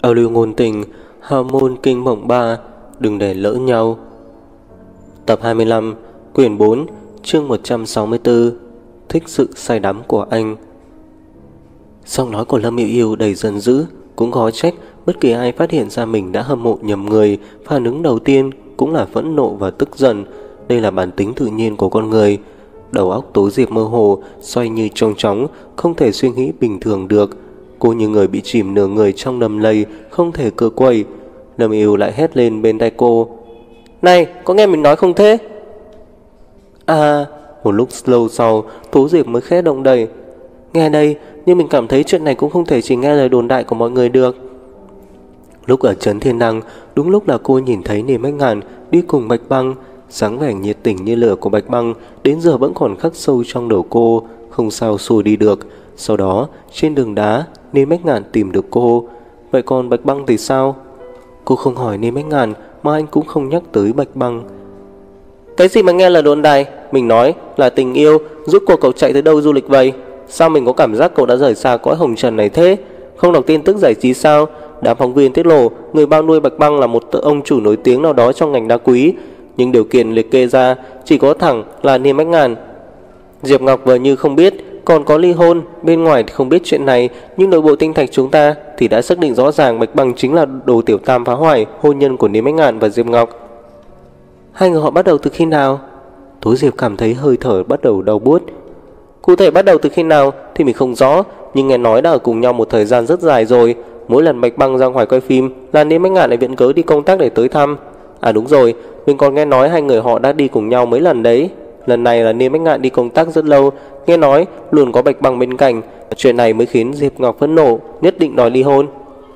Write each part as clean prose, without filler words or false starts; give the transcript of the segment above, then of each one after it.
Ao lưu ngôn tình, hào môn kinh mộng 3, đừng để lỡ nhau. Tập 25, quyển 4, chương 164. Thích sự say đắm của anh. Giọng nói của Lâm Yêu Yêu đầy giận dữ. Cũng khó trách bất kỳ ai phát hiện ra mình đã hâm mộ nhầm người. Phản ứng đầu tiên cũng là phẫn nộ và tức giận. Đây là bản tính tự nhiên của con người. Đầu óc Tố Diệp mơ hồ, xoay như trống trống, không thể suy nghĩ bình thường được. Cô như người bị chìm nửa người trong đầm lầy, không thể cựa quậy. Lâm Yêu lại hét lên bên tai cô: "Này, có nghe mình nói không thế?" Một lúc lâu sau, Tố Diệp mới khẽ động đậy: "Nghe đây, nhưng mình cảm thấy chuyện này cũng không thể chỉ nghe lời đồn đại của mọi người được." Lúc ở trấn Thiên Đăng, đúng lúc là cô nhìn thấy Niềm Bách Ngạn đi cùng Bạch Băng. Dáng vẻ nhiệt tình như lửa của Bạch Băng đến giờ vẫn còn khắc sâu trong đầu cô, không sao xua đi được. Sau đó, trên đường đá, Niềm Bách Ngạn tìm được cô. Vậy còn Bạch Băng thì sao? Cô không hỏi Niềm Bách Ngạn, mà anh cũng không nhắc tới Bạch Băng. "Cái gì mà nghe là đồn đại? Mình nói là tình yêu, giúp cậu chạy tới đâu du lịch vậy? Sao mình có cảm giác cậu đã rời xa cõi hồng trần này thế? Không đọc tin tức giải trí sao? Đám phóng viên tiết lộ người bao nuôi Bạch Băng là một ông chủ nổi tiếng nào đó trong ngành đá quý, nhưng điều kiện liệt kê ra chỉ có thẳng là Niềm Bách Ngạn. Diệp Ngọc vờ như không biết, còn có ly hôn. Bên ngoài thì không biết chuyện này, nhưng nội bộ Tinh Thạch chúng ta thì đã xác định rõ ràng Bạch Băng chính là đồ tiểu tam phá hoại hôn nhân của Niềm Bách Ngạn và Diệp Ngọc." "Hai người họ bắt đầu từ khi nào?" Tố Diệp cảm thấy hơi thở bắt đầu đau buốt. "Cụ thể bắt đầu từ khi nào thì mình không rõ, nhưng nghe nói đã ở cùng nhau một thời gian rất dài rồi. Mỗi lần Bạch Băng ra ngoài quay phim là Niềm Bách Ngạn lại viện cớ đi công tác để tới thăm. Đúng rồi, mình còn nghe nói hai người họ đã đi cùng nhau mấy lần đấy. Lần này là Niềm Bách Ngạn đi công tác rất lâu, nghe nói luôn có Bạch Băng bên cạnh. Chuyện này mới khiến Diệp Ngọc phẫn nộ, nhất định đòi ly hôn."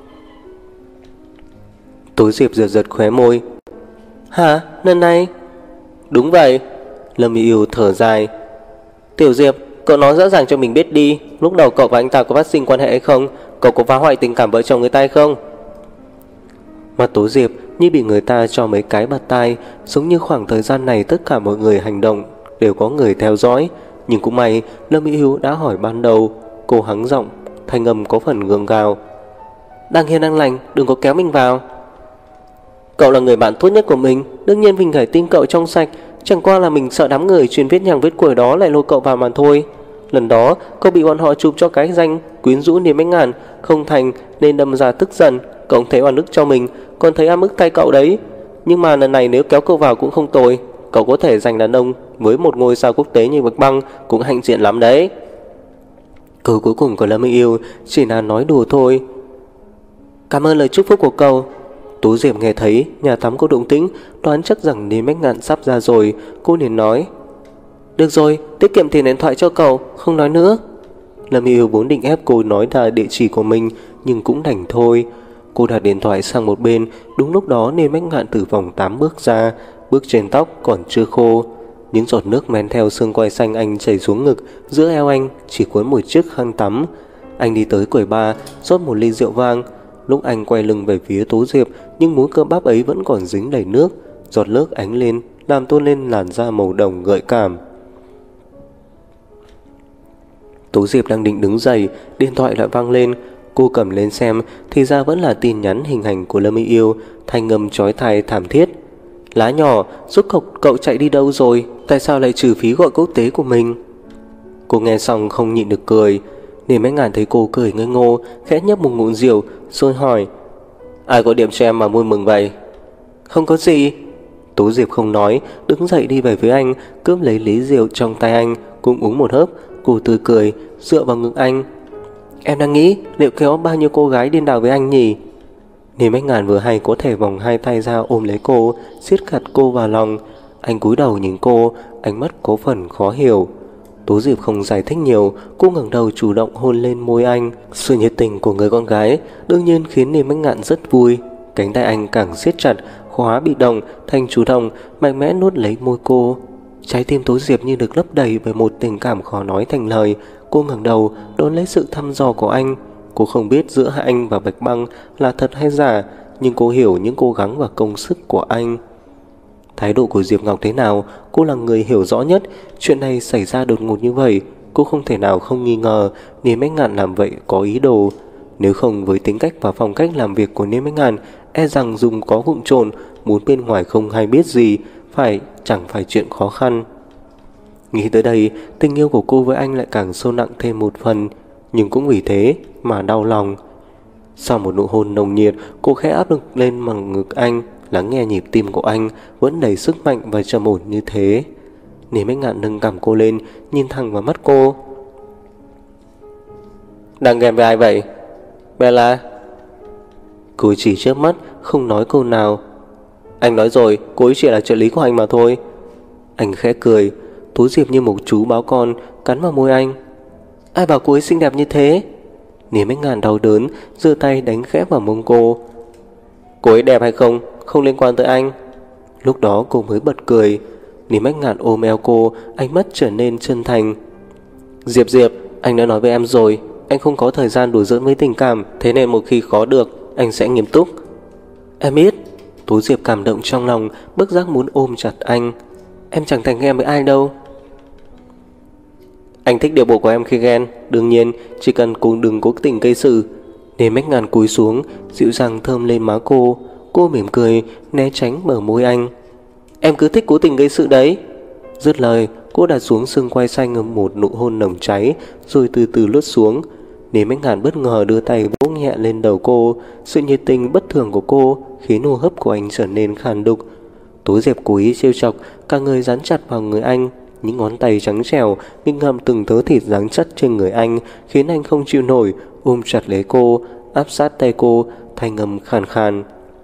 Tố Diệp giật giật khóe môi. "Hả? Lần này?" "Đúng vậy." Lâm Yêu Yêu thở dài. "Tiểu Diệp, cậu nói rõ ràng cho mình biết đi, lúc đầu cậu và anh ta có phát sinh quan hệ hay không? Cậu có phá hoại tình cảm vợ chồng người ta hay không?" Mặt Tố Diệp như bị người ta cho mấy cái bạt tai, giống như khoảng thời gian này tất cả mọi người hành động đều có người theo dõi. Nhưng cũng may Lâm Yêu Yêu đã hỏi ban đầu. Cô hắng giọng, thanh âm có phần gượng gạo: "Đang hiền đang lành, đừng có kéo mình vào. Cậu là người bạn tốt nhất của mình, đương nhiên mình phải tin cậu trong sạch. Chẳng qua là mình sợ đám người chuyên viết nhằng viết quẩy đó lại lôi cậu vào mà thôi. Lần đó cậu bị bọn họ chụp cho cái danh quyến rũ Niềm Bách Ngạn, không thành nên đâm ra tức giận. Cậu thấy oan ức cho mình, còn thấy ấm ức thay cậu đấy. Nhưng mà lần này nếu kéo cậu vào cũng không tồi. Cậu có thể giành đàn ông với một ngôi sao quốc tế như Bạch Băng cũng hạnh diện lắm đấy." Câu cuối cùng của Lâm Yêu Yêu chỉ là nói đùa thôi. "Cảm ơn lời chúc phúc của cậu." Tố Diệp nghe thấy nhà tắm có động tĩnh, đoán chắc rằng Niềm Bách Ngạn sắp ra rồi. Cô liền nói: "Được rồi, tiết kiệm tiền điện thoại cho cậu, không nói nữa." Lâm Yêu Yêu vốn định ép cô nói ra địa chỉ của mình, nhưng cũng đành thôi. Cô đặt điện thoại sang một bên. Đúng lúc đó Niềm Bách Ngạn từ vòng 8 bước ra, bước trên tóc còn chưa khô. Những giọt nước men theo xương quai xanh anh chảy xuống ngực, giữa eo anh chỉ cuốn một chiếc khăn tắm. Anh đi tới quầy bar, rót một ly rượu vang. Lúc anh quay lưng về phía Tố Diệp, nhưng múi cơ bắp ấy vẫn còn dính đầy nước. Giọt nước ánh lên, làm tôn lên làn da màu đồng gợi cảm. Tố Diệp đang định đứng dậy, điện thoại lại vang lên. Cô cầm lên xem, thì ra vẫn là tin nhắn hình ảnh của Lâm Yêu Yêu, thanh âm chói tai thảm thiết: "Lá nhỏ, giúp cậu chạy đi đâu rồi? Tại sao lại trừ phí gọi quốc tế của mình?" Cô nghe xong không nhịn được cười. Niềm Bách Ngạn thấy cô cười ngây ngô, khẽ nhấp một ngụm rượu rồi hỏi: "Ai gọi điện cho em mà vui mừng vậy?" "Không có gì." Tố Diệp không nói, đứng dậy đi về phía anh, cướp lấy ly rượu trong tay anh, cũng uống một hớp. Cô tươi cười, dựa vào ngực anh: "Em đang nghĩ liệu kéo bao nhiêu cô gái điên đảo với anh nhỉ?" Niềm Bách Ngạn vừa hay có thể vòng hai tay ra ôm lấy cô, siết chặt cô vào lòng. Anh cúi đầu nhìn cô, ánh mắt có phần khó hiểu. Tố Diệp không giải thích nhiều, cô ngẩng đầu chủ động hôn lên môi anh. Sự nhiệt tình của người con gái đương nhiên khiến Niềm Bách Ngạn rất vui. Cánh tay anh càng siết chặt, khóa bị động thành chủ động, mạnh mẽ nuốt lấy môi cô. Trái tim Tố Diệp như được lấp đầy bởi một tình cảm khó nói thành lời. Cô ngẩng đầu đón lấy sự thăm dò của anh. Cô không biết giữa anh và Bạch Băng là thật hay giả, nhưng cô hiểu những cố gắng và công sức của anh. Thái độ của Diệp Ngọc thế nào, cô là người hiểu rõ nhất. Chuyện này xảy ra đột ngột như vậy, cô không thể nào không nghi ngờ Niềm Bách Ngạn làm vậy có ý đồ. Nếu không với tính cách và phong cách làm việc của Niêm Bách Ngạn, e rằng dùng có vụng trộn, muốn bên ngoài không hay biết gì, chẳng phải chuyện khó khăn. Nghĩ tới đây, tình yêu của cô với anh lại càng sâu nặng thêm một phần, nhưng cũng vì thế mà đau lòng. Sau một nụ hôn nồng nhiệt, cô khẽ áp lực lên bằng ngực anh, lắng nghe nhịp tim của anh vẫn đầy sức mạnh và trầm ổn như thế. Niêm Bách Ngạn nâng cằm cô lên, nhìn thẳng vào mắt cô. Đang ghen với ai vậy, Bella? Cô chỉ chớp mắt, không nói câu nào. Anh nói rồi, cô ấy chỉ là trợ lý của anh mà thôi. Anh khẽ cười. Tú Diệp như một chú báo con cắn vào môi anh. Ai bảo cô ấy xinh đẹp như thế? Niêm Bách Ngạn đau đớn, giơ tay đánh khẽ vào mông cô. Cô ấy đẹp hay không, không liên quan tới anh. Lúc đó cô mới bật cười. Niêm Bách Ngạn ôm eo cô, ánh mắt trở nên chân thành. Diệp Diệp, anh đã nói với em rồi, anh không có thời gian đùa giỡn với tình cảm, thế nên một khi khó được, anh sẽ nghiêm túc. Em biết. Tú Diệp cảm động trong lòng, bất giác muốn ôm chặt anh. Em chẳng thành ghen với ai đâu. Anh thích điệu bộ của em khi ghen, đương nhiên chỉ cần cô đừng cố tình gây sự. Niêm Bách Ngạn cúi xuống, dịu dàng thơm lên má cô. Cô mỉm cười, né tránh bờ môi anh. Em cứ thích cố tình gây sự đấy. Dứt lời, cô đặt xuống xương quai xanh ở một nụ hôn nồng cháy, rồi từ từ lướt xuống. Niêm Bách Ngạn bất ngờ đưa tay vỗ nhẹ lên đầu cô. Sự nhiệt tình bất thường của cô khiến hô hấp của anh trở nên khàn đục. Tú Diệp cố ý trêu chọc, cả người dán chặt vào người anh. Những ngón tay trắng trẻo nghịch ngậm từng thớ thịt dán chắc trên người anh, khiến anh không chịu nổi, ôm chặt lấy cô, áp sát tay cô, thanh âm khàn khàn.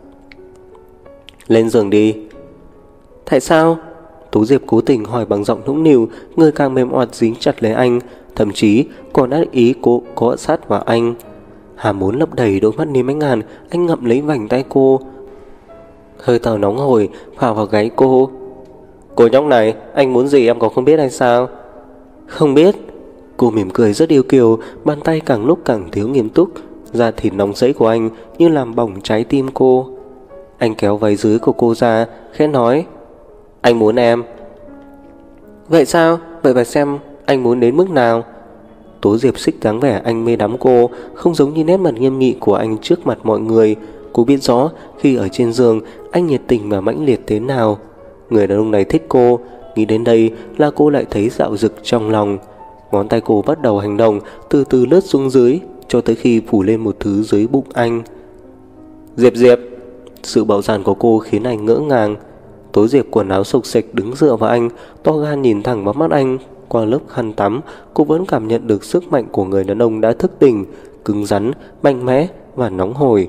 Lên giường đi. Tại sao? Tú Diệp cố tình hỏi bằng giọng nũng nịu, người càng mềm oặt dính chặt lấy anh, thậm chí còn đã ý cô cọ sát vào anh. Hàm muốn lấp đầy đôi mắt Niêm Bách Ngạn, anh ngậm lấy vành tay cô, hơi thở nóng hổi phả vào gáy cô. Cô nhóc này, anh muốn gì em còn không biết hay sao? Không biết. Cô mỉm cười rất yêu kiều, bàn tay càng lúc càng thiếu nghiêm túc. Da thịt nóng rẫy của anh như làm bỏng trái tim cô. Anh kéo váy dưới của cô ra, khẽ nói. Anh muốn em. Vậy sao? Vậy phải xem anh muốn đến mức nào. Tố Diệp xích dáng vẻ anh mê đắm cô, không giống như nét mặt nghiêm nghị của anh trước mặt mọi người. Cô biết rõ khi ở trên giường anh nhiệt tình và mãnh liệt thế nào. Người đàn ông này thích cô. Nghĩ đến đây là cô lại thấy dạo dực trong lòng. Ngón tay cô bắt đầu hành động, từ từ lướt xuống dưới, cho tới khi phủ lên một thứ dưới bụng anh. Diệp Diệp. Sự bạo dạn của cô khiến anh ngỡ ngàng. Tố Diệp quần áo xộc xệch đứng dựa vào anh, to gan nhìn thẳng vào mắt anh. Qua lớp khăn tắm, cô vẫn cảm nhận được sức mạnh của người đàn ông đã thức tỉnh, cứng rắn, mạnh mẽ và nóng hổi.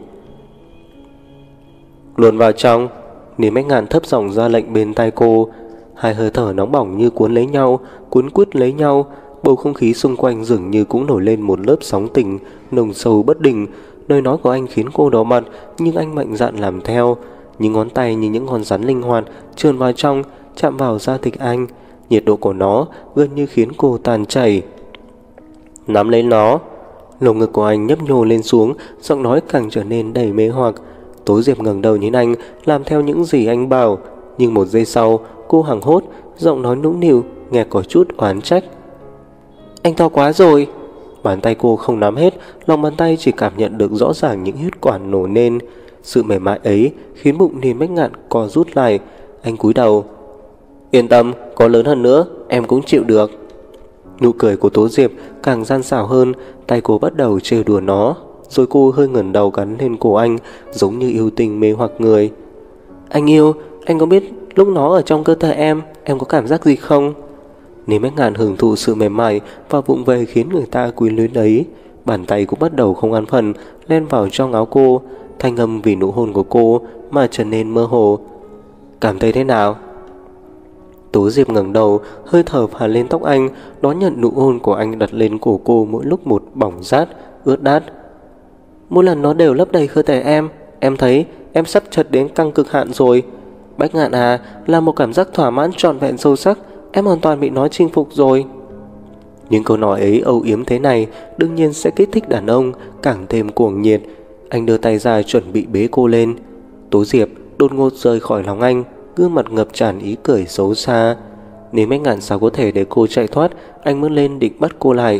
Luồn vào trong. Niêm Bách Ngạn thấp giọng ra lệnh bên tai cô. Hai hơi thở nóng bỏng như cuốn lấy nhau, cuốn quýt lấy nhau. Bầu không khí xung quanh dường như cũng nổi lên một lớp sóng tình nồng sâu bất định. Lời nói của anh khiến cô đỏ mặt, nhưng anh mạnh dạn làm theo. Những ngón tay như những con rắn linh hoạt trườn vào trong, chạm vào da thịt anh. Nhiệt độ của nó gần như khiến cô tan chảy. Nắm lấy nó. Lồng ngực của anh nhấp nhô lên xuống, giọng nói càng trở nên đầy mê hoặc. Tố Diệp ngẩng đầu nhìn anh, làm theo những gì anh bảo. Nhưng một giây sau, cô hoảng hốt, giọng nói nũng nịu, nghe có chút oán trách. Anh to quá rồi. Bàn tay cô không nắm hết, lòng bàn tay chỉ cảm nhận được rõ ràng những huyết quản nổ lên. Sự mềm mại ấy khiến bụng Niêm Bách Ngạn co rút lại. Anh cúi đầu. Yên tâm, có lớn hơn nữa em cũng chịu được. Nụ cười của Tố Diệp càng gian xảo hơn, tay cô bắt đầu trêu đùa nó. Rồi cô hơi ngẩng đầu gắn lên cổ anh, giống như yêu tình mê hoặc người. Anh yêu, anh có biết lúc nó ở trong cơ thể em có cảm giác gì không? Niêm Bách Ngạn hưởng thụ sự mềm mại và vụng về khiến người ta quyến luyến ấy. Bàn tay cũng bắt đầu không an phận len vào trong áo cô, thanh âm vì nụ hôn của cô mà trở nên mơ hồ. Cảm thấy thế nào? Tố Diệp ngẩng đầu, hơi thở phả lên tóc anh, đón nhận nụ hôn của anh đặt lên cổ cô mỗi lúc một bỏng rát, ướt át. Mỗi lần nó đều lấp đầy cơ thể em thấy em sắp chật đến căng cực hạn rồi. Bách Ngạn à, là một cảm giác thỏa mãn trọn vẹn sâu sắc, em hoàn toàn bị nó chinh phục rồi. Những câu nói ấy âu yếm thế này đương nhiên sẽ kích thích đàn ông càng thêm cuồng nhiệt. Anh đưa tay ra chuẩn bị bế cô lên. Tố Diệp đột ngột rời khỏi lòng anh, gương mặt ngập tràn ý cười xấu xa. Nếu Bách Ngạn sao có thể để cô chạy thoát, anh mới lên định bắt cô lại.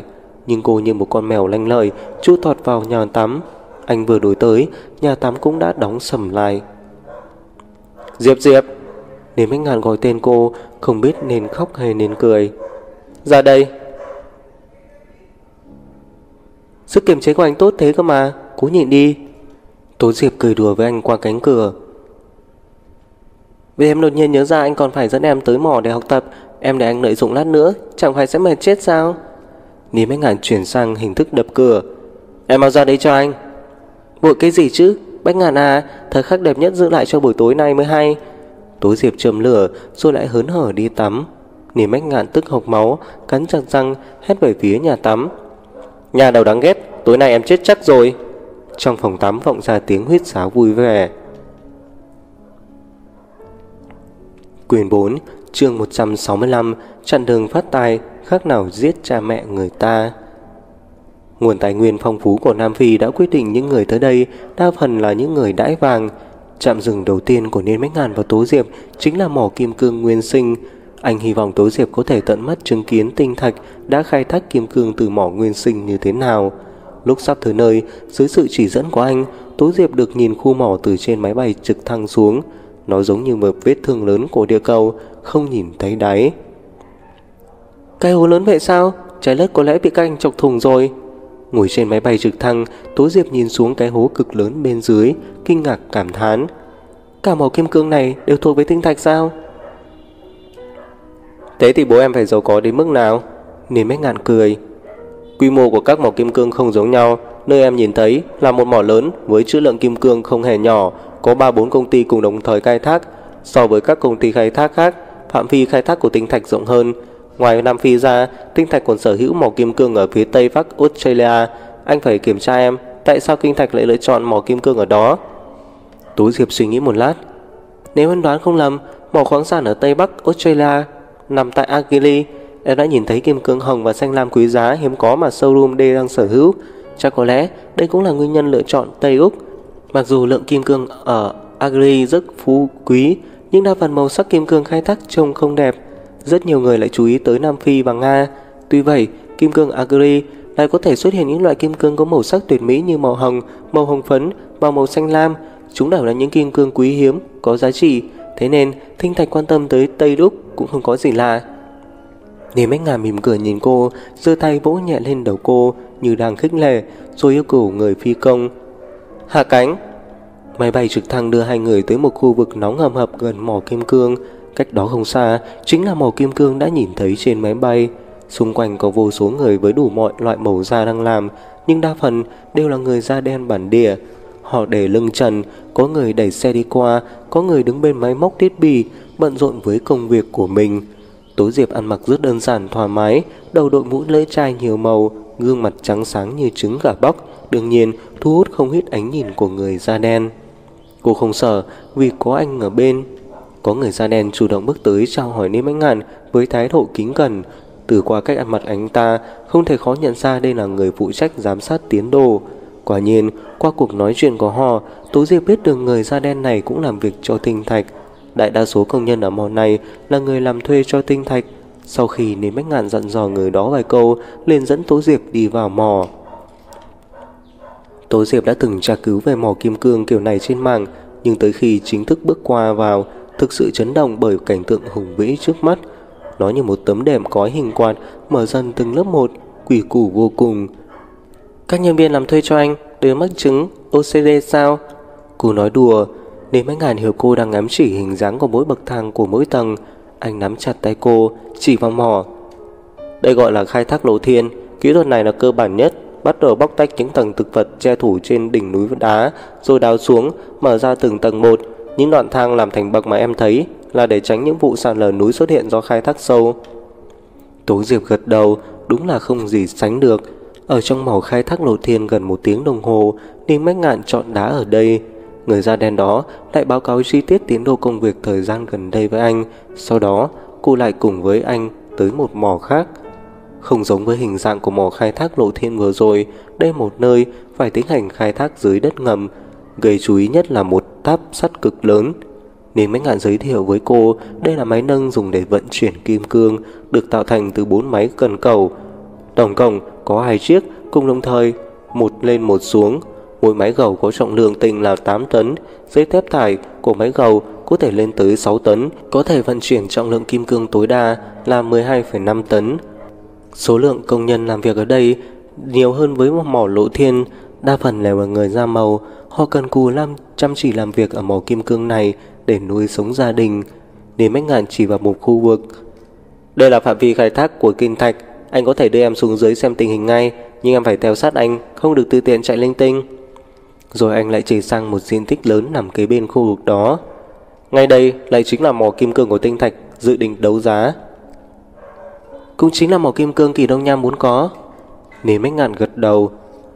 nhưng cô như một con mèo lanh lợi chui tọt vào nhà tắm. Anh vừa đuổi tới, nhà tắm cũng đã đóng sầm lại. Diệp Diệp! Nên Bách Ngạn gọi tên cô, không biết nên khóc hay nên cười. Ra đây! Sức kiềm chế của anh tốt thế cơ mà, cố nhịn đi. Tố Diệp cười đùa với anh qua cánh cửa. Vì em đột nhiên nhớ ra anh còn phải dẫn em tới mỏ để học tập. Em để anh lợi dụng lát nữa, chẳng phải sẽ mệt chết sao? Ní Bách Ngạn chuyển sang hình thức đập cửa. Em mau ra đây cho anh. Vội cái gì chứ? Bách Ngạn à, thời khắc đẹp nhất giữ lại cho buổi tối nay mới hay. Tố Diệp châm lửa rồi lại hớn hở đi tắm. Ní Bách Ngạn tức hộc máu, cắn chặt răng hét về phía nhà tắm. Nhà đầu đáng ghét, tối nay em chết chắc rồi. Trong phòng tắm vọng ra tiếng huýt sáo vui vẻ. Quyển 4, chương 165, chặn đường phát tài, khác nào giết cha mẹ người ta. Nguồn tài nguyên phong phú của Nam Phi đã quyết định những người tới đây đa phần là những người đãi vàng. Trạm dừng đầu tiên của Nên Bách Ngạn và Tố Diệp chính là mỏ kim cương nguyên sinh. Anh hy vọng Tố Diệp có thể tận mắt chứng kiến tinh thạch đã khai thác kim cương từ mỏ nguyên sinh như thế nào. Lúc sắp tới nơi, dưới sự chỉ dẫn của anh, Tố Diệp được nhìn khu mỏ từ trên máy bay trực thăng xuống. Nó giống như một vết thương lớn của địa cầu, không nhìn thấy đáy. Cái hố lớn vậy sao? Trái đất có lẽ bị các anh chọc thủng rồi. Ngồi trên máy bay trực thăng, Tố Diệp nhìn xuống cái hố cực lớn bên dưới, kinh ngạc cảm thán. Cả mỏ kim cương này đều thuộc về tinh thạch sao? Thế thì bố em phải giàu có đến mức nào? Nên Bách Ngạn cười. Quy mô của các mỏ kim cương không giống nhau. Nơi em nhìn thấy là một mỏ lớn với trữ lượng kim cương không hề nhỏ, có 3-4 công ty cùng đồng thời khai thác. So với các công ty khai thác khác, phạm vi khai thác của tinh thạch rộng hơn. Ngoài Nam Phi ra, tinh thạch còn sở hữu mỏ kim cương ở phía tây bắc Australia. Anh phải kiểm tra em, tại sao tinh thạch lại lựa chọn mỏ kim cương ở đó? Tố Diệp suy nghĩ một lát. Nếu anh đoán không lầm, mỏ khoáng sản ở tây bắc Australia nằm tại Argyle. Em đã nhìn thấy kim cương hồng và xanh lam quý giá hiếm có mà showroom D đang sở hữu. Chắc có lẽ đây cũng là nguyên nhân lựa chọn Tây Úc. Mặc dù lượng kim cương ở Argyle rất phú quý, nhưng đa phần màu sắc kim cương khai thác trông không đẹp. Rất nhiều người lại chú ý tới Nam Phi và Nga. Tuy vậy, kim cương Argyle lại có thể xuất hiện những loại kim cương có màu sắc tuyệt mỹ như màu hồng phấn và màu xanh lam. Chúng đều là những kim cương quý hiếm, có giá trị. Thế nên, tinh thạch quan tâm tới Tây Úc cũng không có gì lạ. Nên Bách Ngạn mỉm cười nhìn cô, giơ tay vỗ nhẹ lên đầu cô như đang khích lệ, rồi yêu cầu người phi công hạ cánh. Máy bay trực thăng đưa hai người tới một khu vực nóng hầm hập gần mỏ kim cương. Cách đó không xa chính là mỏ kim cương đã nhìn thấy trên máy bay. Xung quanh có vô số người với đủ mọi loại màu da đang làm, nhưng đa phần đều là người da đen bản địa. Họ để lưng trần, có người đẩy xe đi qua, có người đứng bên máy móc thiết bị, bận rộn với công việc của mình. Tố Diệp ăn mặc rất đơn giản thoải mái, đầu đội mũ lưỡi chai nhiều màu, gương mặt trắng sáng như trứng gà bóc, đương nhiên thu hút không ít ánh nhìn của người da đen. Cô không sợ vì có anh ở bên. Có người da đen chủ động bước tới chào hỏi Nên Bách Ngạn với thái độ kính cẩn. Từ qua cách ăn mặc anh ta, không thể khó nhận ra đây là người phụ trách giám sát tiến độ. Quả nhiên, qua cuộc nói chuyện của họ, Tố Diệp biết được người da đen này cũng làm việc cho tinh thạch. Đại đa số công nhân ở mỏ này là người làm thuê cho tinh thạch. Sau khi Nên Bách Ngạn dặn dò người đó vài câu, liền dẫn Tố Diệp đi vào mỏ. Tố Diệp đã từng tra cứu về mỏ kim cương kiểu này trên mạng, nhưng tới khi chính thức bước qua vào, thực sự chấn động bởi cảnh tượng hùng vĩ trước mắt. Nó như một tấm đệm cói hình quạt, mở dần từng lớp một, quỷ củ vô cùng. Các nhân viên làm thuê cho anh đều mắc chứng OCD sao? Cô nói đùa. Nên Bách Ngạn hiểu cô đang ngắm chỉ hình dáng của mỗi bậc thang của mỗi tầng. Anh nắm chặt tay cô, chỉ vào mỏ. Đây gọi là khai thác lộ thiên. Kỹ thuật này là cơ bản nhất. Bắt đầu bóc tách những tầng thực vật che thủ trên đỉnh núi đá, rồi đào xuống, mở ra từng tầng một. Những đoạn thang làm thành bậc mà em thấy là để tránh những vụ sạt lở núi xuất hiện do khai thác sâu. Tố Diệp gật đầu, đúng là không gì sánh được. Ở trong mỏ khai thác lộ thiên gần 1 tiếng đồng hồ, Nên Bách Ngạn chọn đá ở đây. Người da đen đó lại báo cáo chi tiết tiến độ công việc thời gian gần đây với anh. Sau đó cô lại cùng với anh tới một mỏ khác. Không giống với hình dạng của mỏ khai thác lộ thiên vừa rồi, đây một nơi phải tiến hành khai thác dưới đất ngầm. Gây chú ý nhất là một tháp sắt cực lớn. Nên Bách Ngạn giới thiệu với cô đây là máy nâng dùng để vận chuyển kim cương, được tạo thành từ 4 máy cần cầu. Tổng cộng có 2 chiếc cùng đồng thời, một lên một xuống. Mỗi máy gầu có trọng lượng tinh là 8 tấn. Dây thép tải của máy gầu có thể lên tới 6 tấn, có thể vận chuyển trọng lượng kim cương tối đa là 12,5 tấn. Số lượng công nhân làm việc ở đây nhiều hơn với mỏ Lộ Thiên, đa phần là người da màu. Họ cần cù chăm chỉ làm việc ở mỏ kim cương này để nuôi sống gia đình. Lý Bách Ngạn chỉ vào một khu vực. Đây là phạm vi khai thác của Kinh Thạch, anh có thể đưa em xuống dưới xem tình hình ngay, nhưng em phải theo sát anh, không được tùy tiện chạy linh tinh. Rồi anh lại chỉ sang một diện tích lớn nằm kế bên khu vực đó. Ngay đây lại chính là mỏ kim cương của Tinh Thạch dự định đấu giá. Cũng chính là mỏ kim cương Kỳ Đông Nham muốn có. Lý Bách Ngạn gật đầu.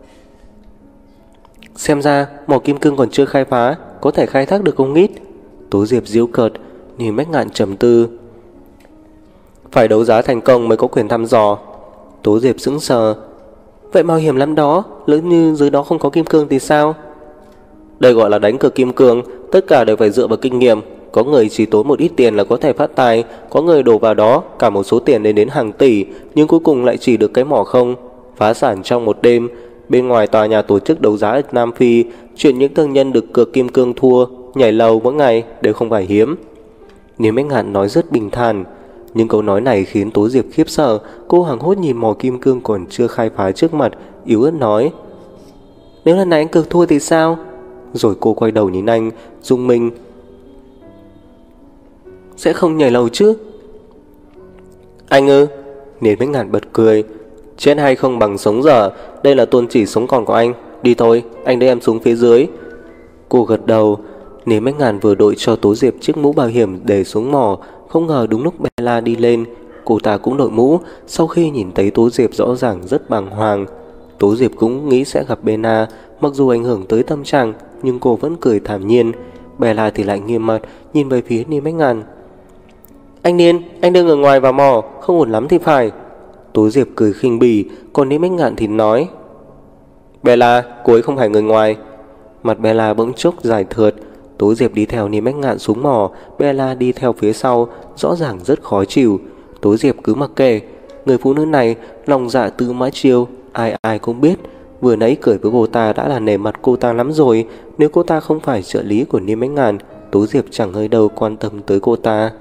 Xem ra mỏ kim cương còn chưa khai phá, có thể khai thác được không ít. Tố Diệp giễu cợt. Lý Bách Ngạn trầm tư. Phải đấu giá thành công mới có quyền thăm dò. Tố Diệp sững sờ. Vậy mạo hiểm lắm đó, lỡ như dưới đó không có kim cương thì sao? Đây gọi là đánh cược kim cương, tất cả đều phải dựa vào kinh nghiệm. Có người chỉ tốn một ít tiền là có thể phát tài, có người đổ vào đó cả một số tiền đến hàng tỷ, nhưng cuối cùng lại chỉ được cái mỏ không. Phá sản trong một đêm. Bên ngoài tòa nhà tổ chức đấu giá ở Nam Phi, chuyện những thương nhân được cược kim cương thua nhảy lầu mỗi ngày đều không phải hiếm. Lý Bách Ngạn nói rất bình thản, nhưng câu nói này khiến Tố Diệp khiếp sợ. Cô hoảng hốt nhìn mỏ kim cương còn chưa khai phá trước mặt, yếu ớt nói: Nếu lần này anh cược thua thì sao? Rồi cô quay đầu nhìn anh, rung mình. Sẽ không nhảy lầu chứ? Anh ư? Lý Bách Ngạn bật cười. Chết hay không bằng sống dở, đây là tôn chỉ sống còn của anh. Đi thôi, anh đưa em xuống phía dưới. Cô gật đầu. Lý Bách Ngạn vừa đội cho Tố Diệp chiếc mũ bảo hiểm để xuống mỏ. Không ngờ đúng lúc Bella đi lên, cô ta cũng đội mũ. Sau khi nhìn thấy Tố Diệp rõ ràng rất bàng hoàng. Tố Diệp cũng nghĩ sẽ gặp Bella, mặc dù ảnh hưởng tới tâm trạng, nhưng cô vẫn cười thản nhiên. Bella thì lại nghiêm mặt nhìn về phía Lý Bách Ngạn. Anh Niên, anh đưa người ngoài vào mỏ, không ổn lắm thì phải. Tố Diệp cười khinh bỉ, còn Lý Bách Ngạn thì nói: Bella, cô ấy không phải người ngoài. Mặt Bella bỗng chốc dài thượt. Tố Diệp đi theo Lý Bách Ngạn xuống mỏ, Bella đi theo phía sau, rõ ràng rất khó chịu. Tố Diệp cứ mặc kệ. Người phụ nữ này lòng dạ tư mã chiêu, ai ai cũng biết. Vừa nãy cười với cô ta đã là nể mặt cô ta lắm rồi. Nếu cô ta không phải trợ lý của Lý Bách Ngạn, Tố Diệp chẳng hơi đâu quan tâm tới cô ta.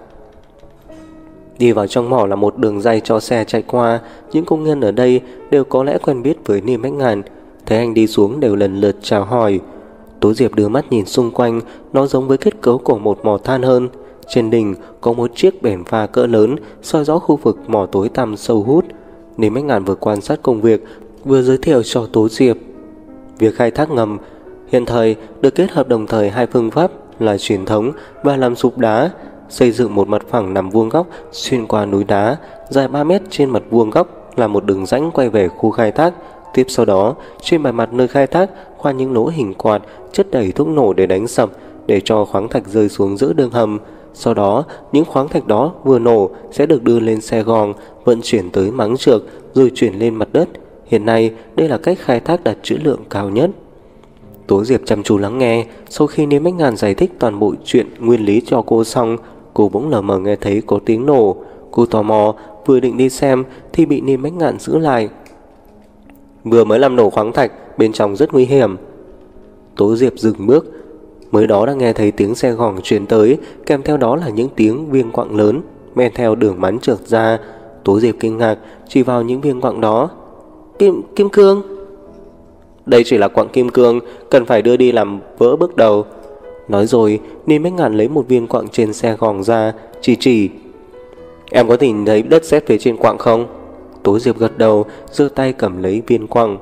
Đi vào trong mỏ là một đường dây cho xe chạy qua. Những công nhân ở đây đều có lẽ quen biết với Lý Bách Ngạn. Thấy anh đi xuống đều lần lượt chào hỏi. Tố Diệp đưa mắt nhìn xung quanh, nó giống với kết cấu của một mỏ than hơn. Trên đỉnh có một chiếc bể pha cỡ lớn soi rõ khu vực mỏ tối tăm sâu hút. Lý Bách Ngạn vừa quan sát công việc, vừa giới thiệu cho Tố Diệp. Việc khai thác ngầm hiện thời được kết hợp đồng thời hai phương pháp là truyền thống và làm sụp đá. Xây dựng một mặt phẳng nằm vuông góc xuyên qua núi đá, dài 3 mét trên mặt vuông góc là một đường rãnh quay về khu khai thác. Tiếp sau đó, trên bề mặt nơi khai thác khoan những lỗ hình quạt, chất đầy thuốc nổ để đánh sập, để cho khoáng thạch rơi xuống giữa đường hầm. Sau đó, những khoáng thạch đó vừa nổ sẽ được đưa lên xe gòn, vận chuyển tới máng trượt, rồi chuyển lên mặt đất. Hiện nay, đây là cách khai thác đạt trữ lượng cao nhất. Tố Diệp chăm chú lắng nghe. Sau khi Lý Bách Ngạn giải thích toàn bộ chuyện nguyên lý cho cô xong, cô bỗng lờ mờ nghe thấy có tiếng nổ. Cô tò mò, vừa định đi xem thì bị Lý Bách Ngạn giữ lại. Vừa mới làm nổ khoáng thạch, bên trong rất nguy hiểm. Tố Diệp dừng bước. Mới đó đã nghe thấy tiếng xe gòn truyền tới, kèm theo đó là những tiếng viên quặng lớn men theo đường mắn trượt ra. Tố Diệp kinh ngạc chỉ vào những viên quặng đó. Kim cương. Đây chỉ là quặng kim cương, cần phải đưa đi làm vỡ bước đầu. Nói rồi, Lý Bách Ngạn lấy một viên quặng trên xe gòn ra, chỉ. Em có nhìn thấy đất sét phía trên quặng không? Tố Diệp gật đầu, giơ tay cầm lấy viên quặng.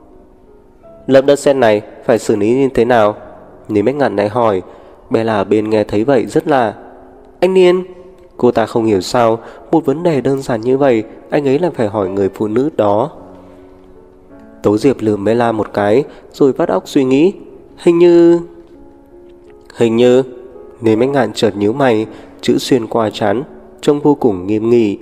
Lớp đất sét này phải xử lý như thế nào? Lý Bách Ngạn lại hỏi. Bella ở bên nghe thấy vậy rất là: Anh Niên. Cô ta không hiểu sao một vấn đề đơn giản như vậy anh ấy lại phải hỏi người phụ nữ đó. Tố Diệp lườm Bella một cái, rồi vắt óc suy nghĩ. Hình như Lý Bách Ngạn chợt nhíu mày, chữ xuyên qua trán, trông vô cùng nghiêm nghị.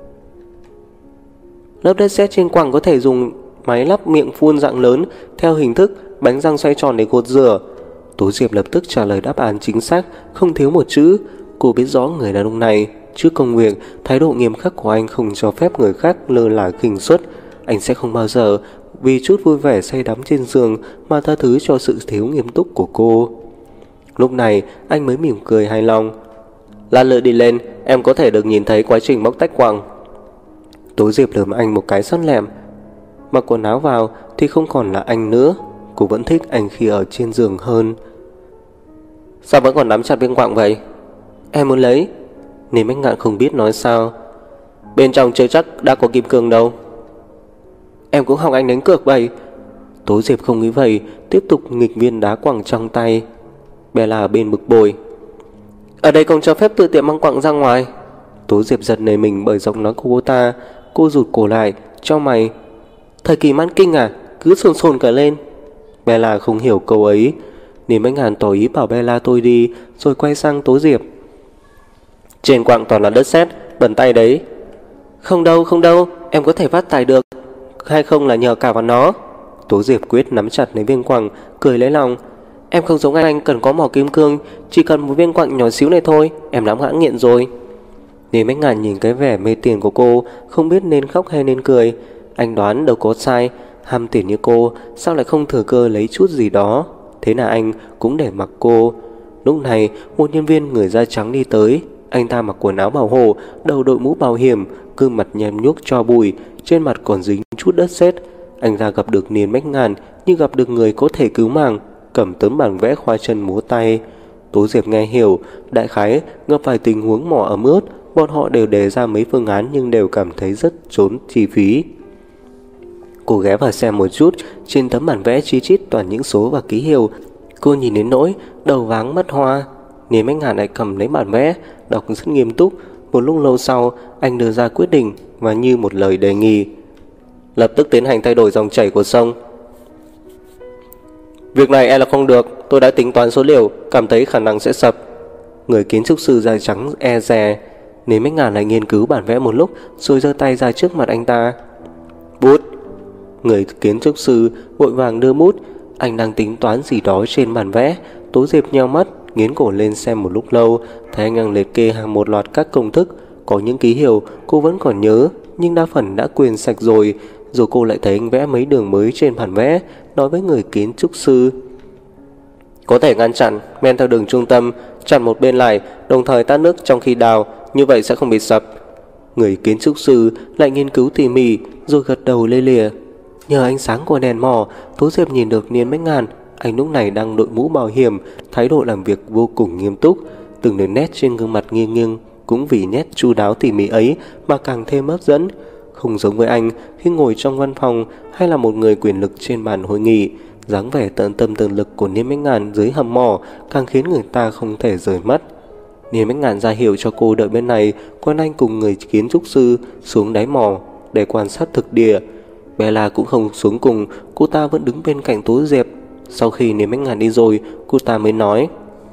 Lớp đất sét trên quặng có thể dùng máy lắp miệng phun dạng lớn theo hình thức bánh răng xoay tròn để gột rửa. Tố Diệp lập tức trả lời đáp án chính xác, không thiếu một chữ. Cô biết rõ người đàn ông này, trước công việc, thái độ nghiêm khắc của anh không cho phép người khác lơ là khinh suất. anh sẽ không bao giờ vì chút vui vẻ say đắm trên giường mà tha thứ cho sự thiếu nghiêm túc của cô. Lúc này anh mới mỉm cười hài lòng. Lát nữa đi lên, em có thể được nhìn thấy quá trình bóc tách quặng. Tố Diệp lườm anh một cái sắt lẹm. Mặc quần áo vào thì không còn là anh nữa. Cô vẫn thích anh khi ở trên giường hơn. Sao vẫn còn nắm chặt viên quặng vậy? Em muốn lấy. Nên Bách Ngạn không biết nói sao. Bên trong chưa chắc đã có kim cương đâu. Em cũng học anh đánh cược vậy. Tố Diệp không nghĩ vậy, tiếp tục nghịch viên đá quặng trong tay. Bella ở bên bực bội. Ở đây không cho phép tự tiện mang quặng ra ngoài. Tố Diệp giật nảy mình bởi giọng nói của cô ta. Cô rụt cổ lại, cho mày. Thời kỳ mãn kinh à? Cứ sồn sồn cả lên. Bella không hiểu câu ấy, nên Bách Ngạn tỏ ý bảo Bella tôi đi, rồi quay sang Tố Diệp. Trên quặng toàn là đất sét, bẩn tay đấy. Không đâu, em có thể phát tài được. Hay không là nhờ cả vào nó. Tố Diệp quyết nắm chặt lấy viên quặng, cười lấy lòng. Em không giống anh cần có mỏ kim cương, chỉ cần một viên quặng nhỏ xíu này thôi, em đã ngã nghiện rồi. Nên Bách Ngạn nhìn cái vẻ mê tiền của cô, không biết nên khóc hay nên cười. Anh đoán đâu có sai, ham tiền như cô sao lại không thừa cơ lấy chút gì đó. Thế là anh cũng để mặc cô. Lúc này một nhân viên người da trắng đi tới. Anh ta mặc quần áo bảo hộ, đầu đội mũ bảo hiểm, gương mặt nhem nhuốc tro bụi, trên mặt còn dính chút đất sét. Anh ta gặp được Niên Bách Ngạn như gặp được người có thể cứu mạng, cầm tấm bản vẽ khoa chân múa tay. Tố Diệp nghe hiểu, đại khái gặp phải tình huống mỏ ẩm ướt, bọn họ đều đề ra mấy phương án nhưng đều cảm thấy rất trốn chi phí. Cô ghé vào xem một chút, trên tấm bản vẽ chi chít toàn những số và ký hiệu. Cô nhìn đến nỗi đầu váng mắt hoa. Niên Bách Ngạn lại cầm lấy bản vẽ, đọc rất nghiêm túc. Một lúc lâu sau, anh đưa ra quyết định và như một lời đề nghị. Lập tức tiến hành thay đổi dòng chảy của sông. Việc này e là không được, tôi đã tính toán số liệu, cảm thấy khả năng sẽ sập. Người kiến trúc sư da trắng e dè. Niên Bách Ngạn lại nghiên cứu bản vẽ một lúc, rồi giơ tay ra trước mặt anh ta. Bút. Người kiến trúc sư vội vàng đưa bút. Anh đang tính toán gì đó trên bản vẽ. Tố Diệp nheo mắt, nghiến cổ lên xem một lúc lâu, thấy anh đang liệt kê hàng một loạt các công thức. Có những ký hiệu cô vẫn còn nhớ, nhưng đa phần đã quên sạch rồi. Rồi cô lại thấy anh vẽ mấy đường mới trên bản vẽ, nói với người kiến trúc sư. Có thể ngăn chặn, men theo đường trung tâm, chặn một bên lại, đồng thời tát nước trong khi đào, như vậy sẽ không bị sập. Người kiến trúc sư lại nghiên cứu tỉ mỉ, rồi gật đầu lê lìa. Nhờ ánh sáng của đèn mỏ, Tố Diệp nhìn được Niên Bách Ngạn. Anh lúc này đang đội mũ bảo hiểm, thái độ làm việc vô cùng nghiêm túc. Từng đường nét trên gương mặt nghiêng nghiêng cũng vì nét chu đáo tỉ mỉ ấy mà càng thêm hấp dẫn. Không giống với anh khi ngồi trong văn phòng hay là một người quyền lực trên bàn hội nghị. Dáng vẻ tận tâm tận lực của Niên Bách Ngạn dưới hầm mỏ càng khiến người ta không thể rời mắt. Niên Bách Ngạn ra hiệu cho cô đợi bên này, còn anh cùng người kiến trúc sư xuống đáy mỏ để quan sát thực địa. Bella cũng không xuống cùng, cô ta vẫn đứng bên cạnh Tố Diệp. Sau khi Niên Bách Ngạn đi rồi, cô ta mới nói.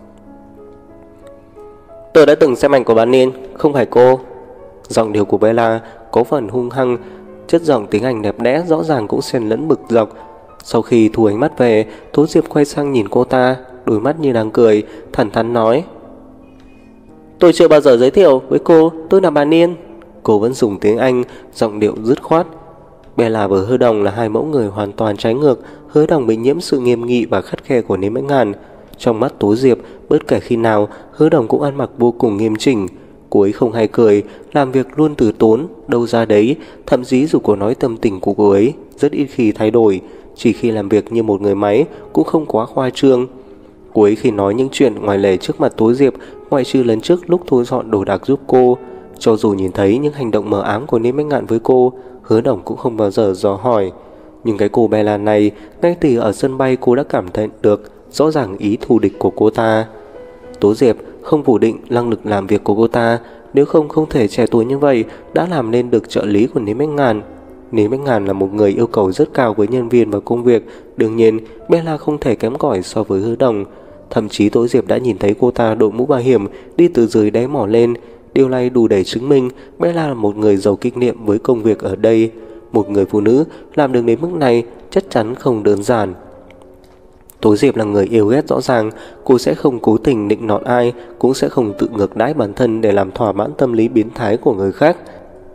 Tôi đã từng xem ảnh của bà Niên, không phải cô. Giọng điệu của Bella có phần hung hăng, chất giọng tiếng Anh đẹp đẽ rõ ràng cũng xen lẫn bực dọc. Sau khi thu ánh mắt về, Tố Diệp quay sang nhìn cô ta, đôi mắt như đang cười, thẳng thắn nói. Tôi chưa bao giờ giới thiệu với cô, tôi là bà Niên. Cô vẫn dùng tiếng Anh, giọng điệu dứt khoát. Bella và Hứa Đồng là hai mẫu người hoàn toàn trái ngược. Hứa Đồng bị nhiễm sự nghiêm nghị và khắt khe của Niên Bách Ngạn. Trong mắt Tố Diệp, bất kể khi nào, Hứa Đồng cũng ăn mặc vô cùng nghiêm chỉnh. Cô ấy không hay cười, làm việc luôn từ tốn, đâu ra đấy. Thậm chí dù cô nói tâm tình của cô ấy rất ít khi thay đổi, chỉ khi làm việc như một người máy cũng không quá khoa trương. Cô ấy khi nói những chuyện ngoài lề trước mặt Tố Diệp, ngoại trừ lần trước lúc thu dọn đồ đạc giúp cô, cho dù nhìn thấy những hành động mờ ám của Niên Bách Ngạn với cô, Hứa Đồng cũng không bao giờ dò hỏi. Nhưng cái cô Bella này, ngay từ ở sân bay cô đã cảm thấy được rõ ràng ý thù địch của cô ta. Tố Diệp không phủ định năng lực làm việc của cô ta, nếu không thể trẻ tuổi như vậy đã làm nên được trợ lý của Niên Bách Ngạn. Niên Bách Ngạn là một người yêu cầu rất cao với nhân viên và công việc, đương nhiên Bella không thể kém cỏi so với Hứa Đồng. Thậm chí Tố Diệp đã nhìn thấy cô ta đội mũ bảo hiểm đi từ dưới đáy mỏ lên. Điều này đủ để chứng minh Bella là một người giàu kinh nghiệm với công việc ở đây. Một người phụ nữ làm được đến mức này chắc chắn không đơn giản. Tố Diệp là người yêu ghét rõ ràng, cô sẽ không cố tình định nọt ai, cũng sẽ không tự ngược đãi bản thân để làm thỏa mãn tâm lý biến thái của người khác.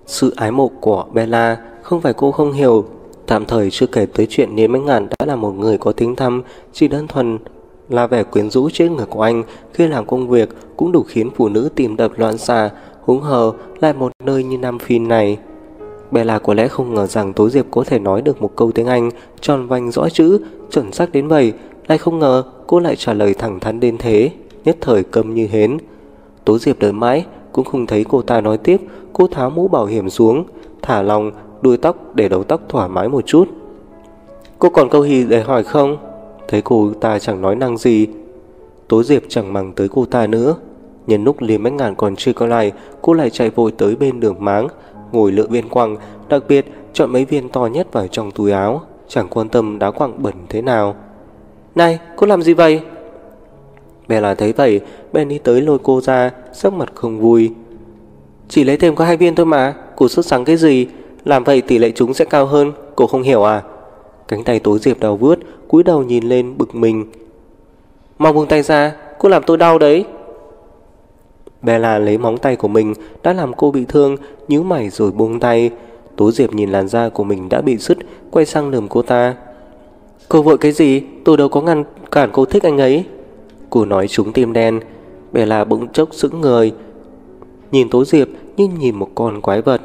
Sự ái mộ của Bella không phải cô không hiểu. Tạm thời chưa kể tới chuyện Niên Bách Ngạn đã là một người có tiếng tăm, chỉ đơn thuần là vẻ quyến rũ trên người của anh khi làm công việc cũng đủ khiến phụ nữ tìm đập loạn xạ, huống hồ lại một nơi như Nam Phi này. Bella có lẽ không ngờ rằng Tố Diệp có thể nói được một câu tiếng Anh tròn vành rõ chữ, chuẩn xác đến vậy, lại không ngờ cô lại trả lời thẳng thắn đến thế, nhất thời câm như hến. Tố Diệp đợi mãi cũng không thấy cô ta nói tiếp. Cô tháo mũ bảo hiểm xuống, thả lỏng đuôi tóc để đầu tóc thoải mái một chút. Cô còn câu gì để hỏi không? Thấy cô ta chẳng nói năng gì, Tố Diệp chẳng màng tới cô ta nữa. Nhân lúc Liêm Bách Ngạn còn chưa có lại, cô lại chạy vội tới bên đường máng, ngồi lựa viên quặng, đặc biệt chọn mấy viên to nhất vào trong túi áo, chẳng quan tâm đá quặng bẩn thế nào. Này, cô làm gì vậy? Bella thấy vậy, bèn đi tới lôi cô ra, sắc mặt không vui. Chỉ lấy thêm có 2 viên thôi mà, cô sốt sắng cái gì? Làm vậy tỷ lệ trúng sẽ cao hơn, cô không hiểu à? Cánh tay Tố Diệp đau vướt, cúi đầu nhìn lên bực mình. Mau buông tay ra, cô làm tôi đau đấy. Bella lấy móng tay của mình đã làm cô bị thương, nhíu mày rồi buông tay. Tố Diệp nhìn làn da của mình đã bị sứt, quay sang lườm cô ta. Cô vội cái gì? Tôi đâu có ngăn cản cô thích anh ấy. Cô nói trúng tim đen. Bella bỗng chốc sững người, nhìn Tố Diệp như nhìn một con quái vật.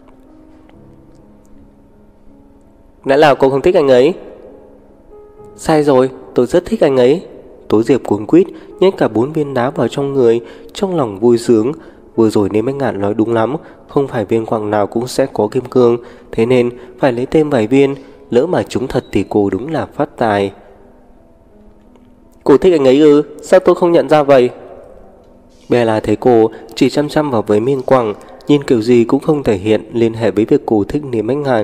Lẽ nào cô không thích anh ấy? Sai rồi, tôi rất thích anh ấy. Tố Diệp cuống quýt nhét cả 4 viên đá vào trong người, trong lòng vui sướng. Vừa rồi Niên Bách Ngạn nói đúng lắm, không phải viên quặng nào cũng sẽ có kim cương, thế nên phải lấy thêm vài viên, lỡ mà trúng thật thì cô đúng là phát tài. Cô thích anh ấy ư? Sao tôi không nhận ra vậy? Bella thấy cô chỉ chăm chăm vào với viên quặng, nhìn kiểu gì cũng không thể hiện liên hệ với việc cô thích Niên Bách Ngạn.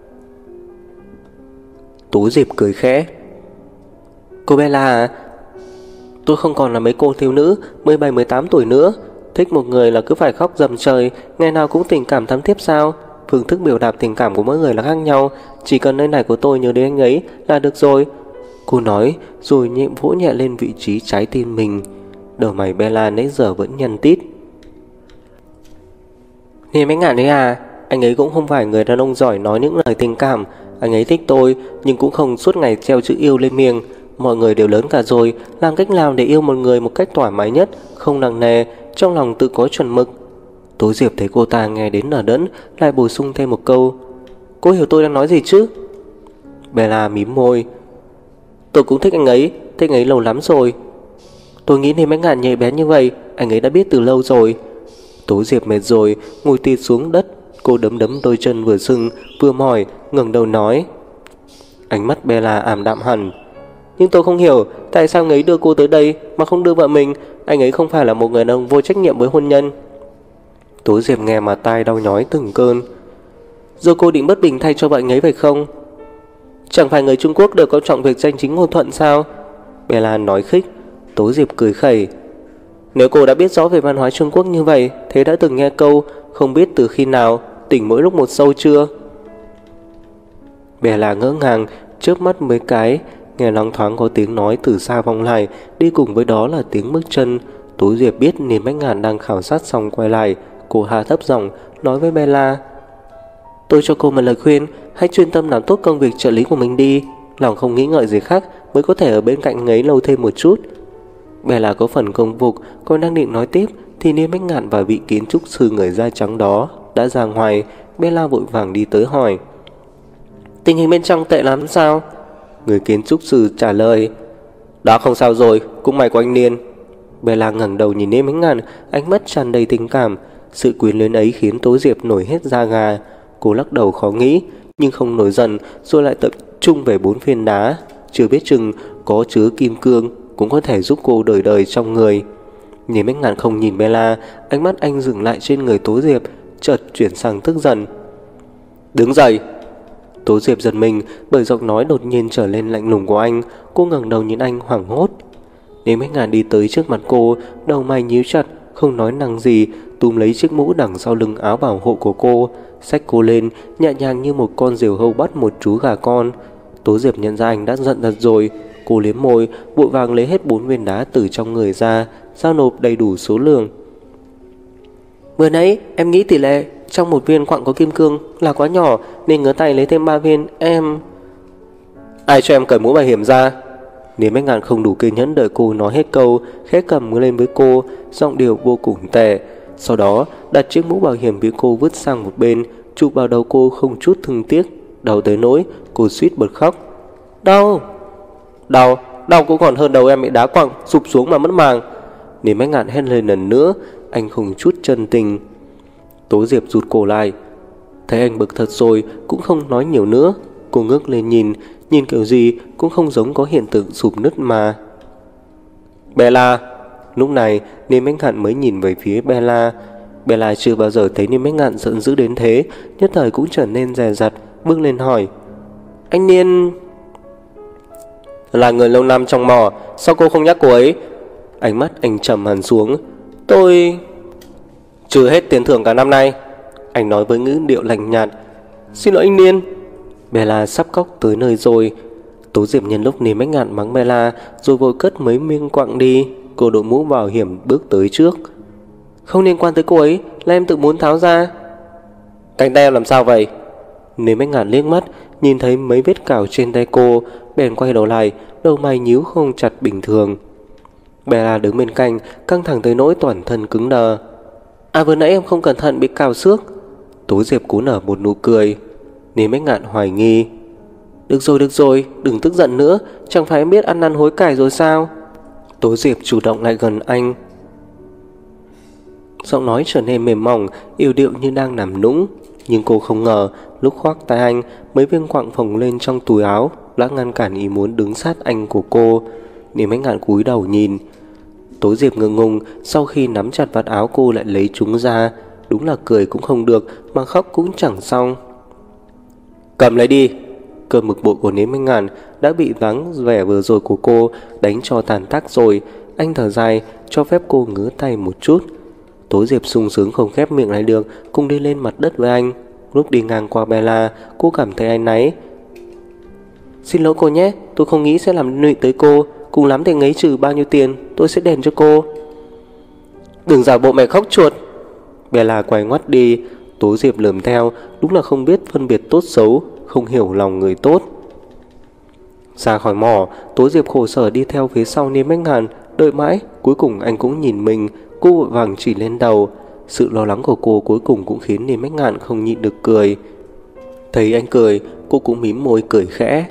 Tố Diệp cười khẽ. Cô Bella à? Tôi không còn là mấy cô thiếu nữ 17-18 tuổi nữa. Thích một người là cứ phải khóc dầm trời, ngày nào cũng tình cảm thắm thiết sao? Phương thức biểu đạt tình cảm của mỗi người là khác nhau, chỉ cần nơi này của tôi nhớ đến anh ấy là được rồi. Cô nói rồi vỗ nhẹ lên vị trí trái tim mình. Đầu mày Bella nãy giờ vẫn nhăn tít. Niên Bách Ngạn đấy à? Anh ấy cũng không phải người đàn ông giỏi nói những lời tình cảm. Anh ấy thích tôi, nhưng cũng không suốt ngày treo chữ yêu lên miệng. Mọi người đều lớn cả rồi, làm cách nào để yêu một người một cách thoải mái nhất, không nặng nề, trong lòng tự có chuẩn mực. Tố Diệp thấy cô ta nghe đến nở đẫn, lại bổ sung thêm một câu. Cô hiểu tôi đang nói gì chứ? Bella mím môi. Tôi cũng thích anh ấy lâu lắm rồi. Tôi nghĩ Niên Bách Ngạn nhạy bén như vậy, anh ấy đã biết từ lâu rồi. Tố Diệp mệt rồi, ngồi tịt xuống đất. Cô đấm đôi chân vừa sưng vừa mỏi, ngẩng đầu nói. Ánh mắt Bella ảm đạm hẳn. Nhưng tôi không hiểu tại sao anh ấy đưa cô tới đây mà không đưa vợ mình. Anh ấy không phải là một người đàn ông vô trách nhiệm với hôn nhân. Tố Diệp nghe mà tai đau nhói từng cơn. Rồi cô định bất bình thay cho vợ anh ấy phải không? Chẳng phải người Trung Quốc đều coi trọng việc danh chính ngôn thuận sao? Bella nói khích. Tố Diệp cười khẩy. Nếu cô đã biết rõ về văn hóa Trung Quốc như vậy, thế đã từng nghe câu không biết từ khi nào, tỉnh mỗi lúc một sâu chưa? Bella ngỡ ngàng, chớp mắt mấy cái, nghe loáng thoáng có tiếng nói từ xa vọng lại, đi cùng với đó là tiếng bước chân. Tố Diệp biết Niên Bách Ngạn đang khảo sát xong quay lại, cô hạ thấp giọng nói với Bella. Tôi cho cô một lời khuyên, hãy chuyên tâm làm tốt công việc trợ lý của mình đi, lòng không nghĩ ngợi gì khác mới có thể ở bên cạnh anh ấy lâu thêm một chút. Bella có phần công vụ, còn đang định nói tiếp thì Niên Bách Ngạn và vị kiến trúc sư người da trắng đó đã ra ngoài. Bella vội vàng đi tới hỏi. Tình hình bên trong tệ lắm sao? Người kiến trúc sư trả lời. Đó không sao rồi, cũng may có anh Niên. Bella ngẩng đầu nhìn Niên Bách Ngạn, ánh mắt tràn đầy tình cảm. Sự quyến luyến ấy khiến Tố Diệp nổi hết da gà. Cô lắc đầu khó nghĩ, nhưng không nổi giận, rồi lại tập trung về 4 viên đá. Chưa biết chừng có chứa kim cương, cũng có thể giúp cô đời đời trong người. Niên Bách Ngạn không nhìn Bella, ánh mắt anh dừng lại trên người Tố Diệp, chợt chuyển sang tức giận. Đứng dậy. Tố Diệp giật mình bởi giọng nói đột nhiên trở lên lạnh lùng của anh. Cô ngẩng đầu nhìn anh hoảng hốt. Niên Bách Ngạn đi tới trước mặt cô, đầu mày nhíu chặt, không nói năng gì, túm lấy chiếc mũ đằng sau lưng áo bảo hộ của cô, xách cô lên, nhẹ nhàng như một con diều hâu bắt một chú gà con. Tố Diệp nhận ra anh đã giận thật rồi. Cô liếm môi, vội vàng lấy hết 4 viên đá từ trong người ra, giao nộp đầy đủ số lượng. Vừa nãy em nghĩ tỷ lệ Trong một viên quặng có kim cương là quá nhỏ, nên ngứa tay lấy thêm 3 viên. Em... Ai cho em cởi mũ bảo hiểm ra? Nếu Bách Ngạn không đủ kiên nhẫn đợi cô nói hết câu, khẽ cầm lên với cô, giọng điệu vô cùng tệ. Sau đó đặt chiếc mũ bảo hiểm bị cô vứt sang một bên, chụp vào đầu cô không chút thương tiếc, đau tới nỗi cô suýt bật khóc. Đau, đau, đau cũng còn hơn đầu em bị đá quặng sụp xuống mà mất màng. Nếu Bách Ngạn hét lên lần nữa, anh không chút chân tình. Tố Diệp rụt cổ lại, thấy anh bực thật rồi cũng không nói nhiều nữa. Cô ngước lên nhìn kiểu gì cũng không giống có hiện tượng sụp nứt mà. Bella. Lúc này Niêm Bách Ngạn mới nhìn về phía Bella. Bella chưa bao giờ thấy Niêm Bách Ngạn giận dữ đến thế, nhất thời cũng trở nên dè dặt, bước lên hỏi: Anh Niên là người lâu năm trong mỏ, sao cô không nhắc cô ấy? Ánh mắt anh trầm hẳn xuống. Tôi trừ hết tiền thưởng cả năm nay, anh nói với ngữ điệu lạnh nhạt. Xin lỗi anh Niên. Bella sắp khóc tới nơi rồi. Tố Diệp nhân lúc Niêm Bách Ngạn mắng Bella rồi vội cất mấy miếng quặng đi. Cô đội mũ bảo hiểm bước tới trước. Không liên quan tới cô ấy, là em tự muốn tháo ra. Cánh tay em làm sao vậy? Niêm Bách Ngạn liếc mắt nhìn thấy mấy vết cào trên tay cô, bèn quay đầu lại, đầu mày nhíu không chặt bình thường. Bella đứng bên cạnh, căng thẳng tới nỗi toàn thân cứng đờ. À, vừa nãy em không cẩn thận bị cào xước. Tố Diệp cố nở một nụ cười. Niêm Bách Ngạn hoài nghi. Được rồi, đừng tức giận nữa, chẳng phải em biết ăn năn hối cải rồi sao? Tố Diệp chủ động lại gần anh, giọng nói trở nên mềm mỏng, yểu điệu như đang nằm nũng. Nhưng cô không ngờ lúc khoác tay anh, mấy viên quặng phồng lên trong túi áo đã ngăn cản ý muốn đứng sát anh của cô. Niêm Bách Ngạn cúi đầu nhìn. Tố Diệp ngượng ngùng, sau khi nắm chặt vạt áo cô lại lấy chúng ra. Đúng là cười cũng không được, mà khóc cũng chẳng xong. Cầm lấy đi. Cơn bực bội của Niêm Bách Ngạn đã bị vắng vẻ vừa rồi của cô đánh cho tàn tác rồi. Anh thở dài, cho phép cô ngứa tay một chút. Tố Diệp sung sướng không khép miệng lại được, cùng đi lên mặt đất với anh. Lúc đi ngang qua Bella, cô cảm thấy áy náy. Xin lỗi cô nhé, tôi không nghĩ sẽ làm nụy tới cô. Cùng lắm thì ngấy trừ bao nhiêu tiền, tôi sẽ đền cho cô. Đừng giả bộ mẹ khóc chuột. Bella quay ngoắt đi. Tố Diệp lườm theo, đúng là không biết phân biệt tốt xấu, không hiểu lòng người tốt. Ra khỏi mỏ, Tố Diệp khổ sở đi theo phía sau Niêm Bách Ngạn. Đợi mãi, cuối cùng anh cũng nhìn mình. Cô vội vàng chỉ lên đầu. Sự lo lắng của cô cuối cùng cũng khiến Niêm Bách Ngạn không nhịn được cười. Thấy anh cười, cô cũng mím môi cười khẽ.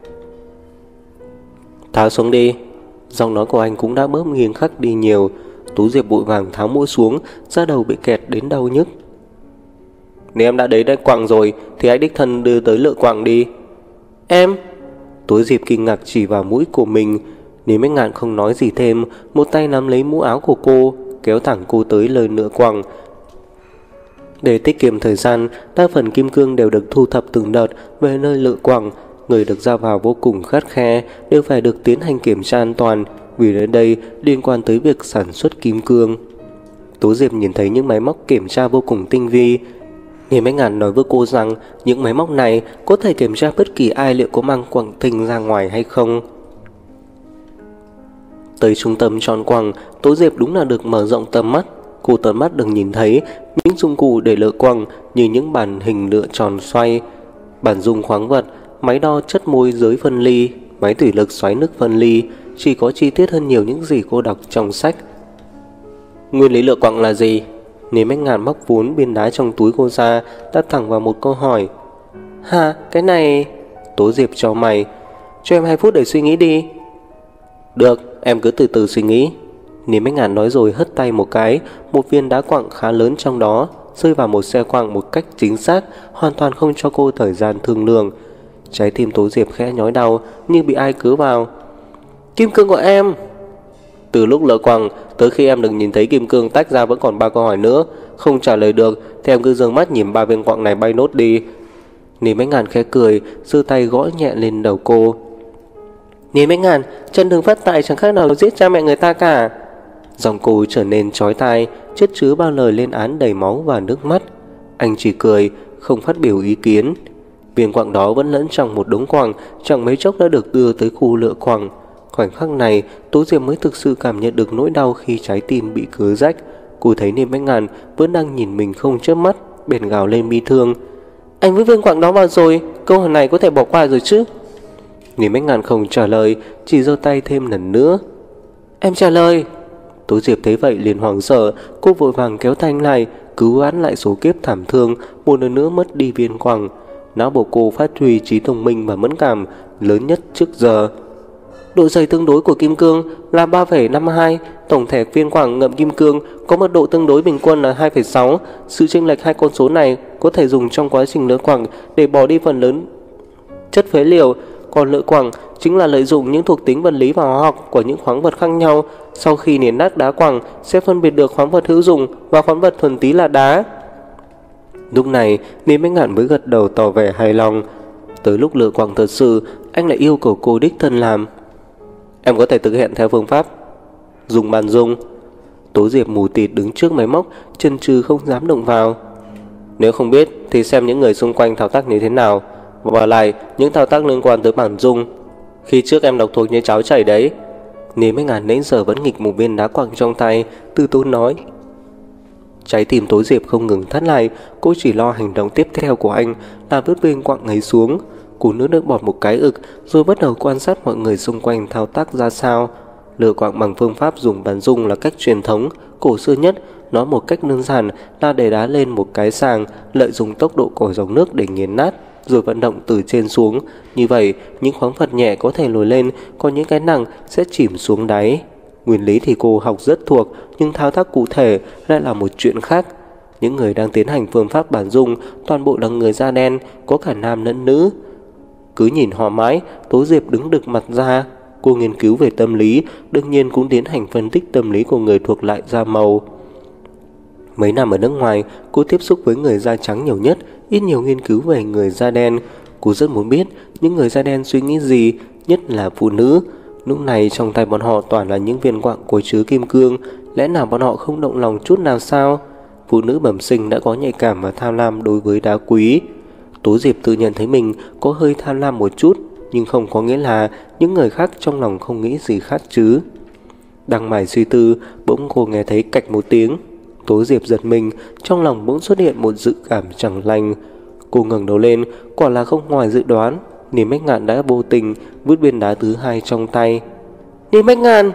Tháo xuống đi. Giọng nói của anh cũng đã bớt nghiêm khắc đi nhiều. Tố Diệp vội vàng tháo mũ xuống, da đầu bị kẹt đến đau nhức. Nếu em đã đấy quặng rồi thì hãy đích thân đưa tới lựa quặng đi. Em... Tố Diệp kinh ngạc chỉ vào mũi của mình. Niêm Bách Ngạn không nói gì thêm, một tay nắm lấy mũ áo của cô, kéo thẳng cô tới lời lựa quặng. Để tiết kiệm thời gian, đa phần kim cương đều được thu thập từng đợt về nơi lựa quặng. Người được ra vào vô cùng khắt khe, đều phải được tiến hành kiểm tra an toàn, vì đến đây liên quan tới việc sản xuất kim cương. Tố Diệp nhìn thấy những máy móc kiểm tra vô cùng tinh vi. Niêm Bách Ngạn nói với cô rằng những máy móc này có thể kiểm tra bất kỳ ai liệu có mang quặng tinh ra ngoài hay không. Tới trung tâm tròn quặng, Tố Diệp đúng là được mở rộng tầm mắt. Cô tận mắt được nhìn thấy những dụng cụ để lựa quặng như những bản hình lựa tròn xoay, bản dung khoáng vật, máy đo chất môi giới phân ly, máy thủy lực xoáy nước phân ly, chỉ có chi tiết hơn nhiều những gì cô đọc trong sách. Nguyên lý lựa quặng là gì? Niêm Bách Ngạn móc vốn viên đá trong túi cô ra, đặt thẳng vào một câu hỏi. Hả, cái này... Tố Diệp cho mày. Cho em 2 phút để suy nghĩ đi. Được, em cứ từ từ suy nghĩ. Niêm Bách Ngạn nói rồi hất tay một cái, một viên đá quặng khá lớn trong đó rơi vào một xe quặng một cách chính xác, hoàn toàn không cho cô thời gian thương lượng. Trái tim Tố Diệp khẽ nhói đau như bị ai cứa vào. Kim cương của em! Từ lúc lựa quặng tới khi em được nhìn thấy kim cương tách ra vẫn còn 3 câu hỏi nữa. Không trả lời được thì em cứ giương mắt nhìn 3 viên quặng này bay nốt đi. Niêm Bách Ngạn khẽ cười, giơ tay gõ nhẹ lên đầu cô. Niêm Bách Ngạn, chân thương phát tại chẳng khác nào giết cha mẹ người ta cả. Giọng cô trở nên chói tai, chất chứa bao lời lên án đầy máu và nước mắt. Anh chỉ cười, không phát biểu ý kiến. Viên quặng đó vẫn lẫn trong một đống quặng, chẳng mấy chốc đã được đưa tới khu lựa quặng. Khoảnh khắc này, Tố Diệp mới thực sự cảm nhận được nỗi đau khi trái tim bị cứa rách. Cô thấy Niêm Bách Ngạn vẫn đang nhìn mình không chớp mắt, bèn gào lên bi thương. Anh vứt viên quặng đó vào rồi, câu hỏi này có thể bỏ qua rồi chứ? Lý Bách Ngạn không trả lời, chỉ giơ tay thêm lần nữa. Em trả lời. Tố Diệp thấy vậy liền hoảng sợ, cô vội vàng kéo tay anh lại, cứu vãn lại số kiếp thảm thương, một lần nữa mất đi viên quặng. Não bộ cô phát huy trí thông minh và mẫn cảm lớn nhất trước giờ. Độ dày tương đối của kim cương là 3,52, tổng thể viên quặng ngậm kim cương có mật độ tương đối bình quân là 2,6. Sự chênh lệch hai con số này có thể dùng trong quá trình lỡ quặng để bỏ đi phần lớn chất phế liệu, còn lỡ quặng chính là lợi dụng những thuộc tính vật lý và hóa học của những khoáng vật khác nhau. Sau khi nghiền nát đá quặng sẽ phân biệt được khoáng vật hữu dụng và khoáng vật thuần túy là đá. Lúc này Lý Bách Ngạn mới gật đầu tỏ vẻ hài lòng. Tới lúc lựa quặng thật sự, anh lại yêu cầu cô đích thân làm. Em có thể thực hiện theo phương pháp dùng bàn dung. Tố Diệp mù tịt đứng trước máy móc, chần chừ không dám động vào. Nếu không biết thì xem những người xung quanh thao tác như thế nào, và lại những thao tác liên quan tới bản dung. Khi trước em đọc thuộc như cháo chảy đấy. Lý Bách Ngạn nãy giờ vẫn nghịch một viên đá quặng trong tay, từ tốn nói. Trái tim Tố Diệp không ngừng thắt lại, cô chỉ lo hành động tiếp theo của anh là vứt viên quặng ấy xuống. Cô nuốt nước bọt một cái ực, rồi bắt đầu quan sát mọi người xung quanh thao tác ra sao. Lựa quặng bằng phương pháp dùng bàn dung là cách truyền thống, cổ xưa nhất. Nói một cách đơn giản là để đá lên một cái sàng, lợi dụng tốc độ của dòng nước để nghiền nát, rồi vận động từ trên xuống. Như vậy, những khoáng vật nhẹ có thể nổi lên, còn những cái nặng sẽ chìm xuống đáy. Nguyên lý thì cô học rất thuộc, nhưng thao tác cụ thể lại là một chuyện khác. Những người đang tiến hành phương pháp bản dung toàn bộ là người da đen, có cả nam lẫn nữ. Cứ nhìn họ mãi, Tố Diệp đứng đực mặt ra. Cô nghiên cứu về tâm lý, đương nhiên cũng tiến hành phân tích tâm lý của người thuộc lại da màu. Mấy năm ở nước ngoài, cô tiếp xúc với người da trắng nhiều nhất, ít nhiều nghiên cứu về người da đen. Cô rất muốn biết những người da đen suy nghĩ gì, nhất là phụ nữ. Lúc này trong tay bọn họ toàn là những viên quặng có chứa kim cương, lẽ nào bọn họ không động lòng chút nào sao? Phụ nữ bẩm sinh đã có nhạy cảm và tham lam đối với đá quý. Tố Diệp tự nhận thấy mình có hơi tham lam một chút, nhưng không có nghĩa là những người khác trong lòng không nghĩ gì khác chứ. Đang mải suy tư, bỗng cô nghe thấy cạch một tiếng. Tố Diệp giật mình, trong lòng bỗng xuất hiện một dự cảm chẳng lành. Cô ngẩng đầu lên, quả là không ngoài dự đoán, Lý Bách Ngạn đã vô tình vứt viên đá thứ hai trong tay. Lý Bách Ngạn!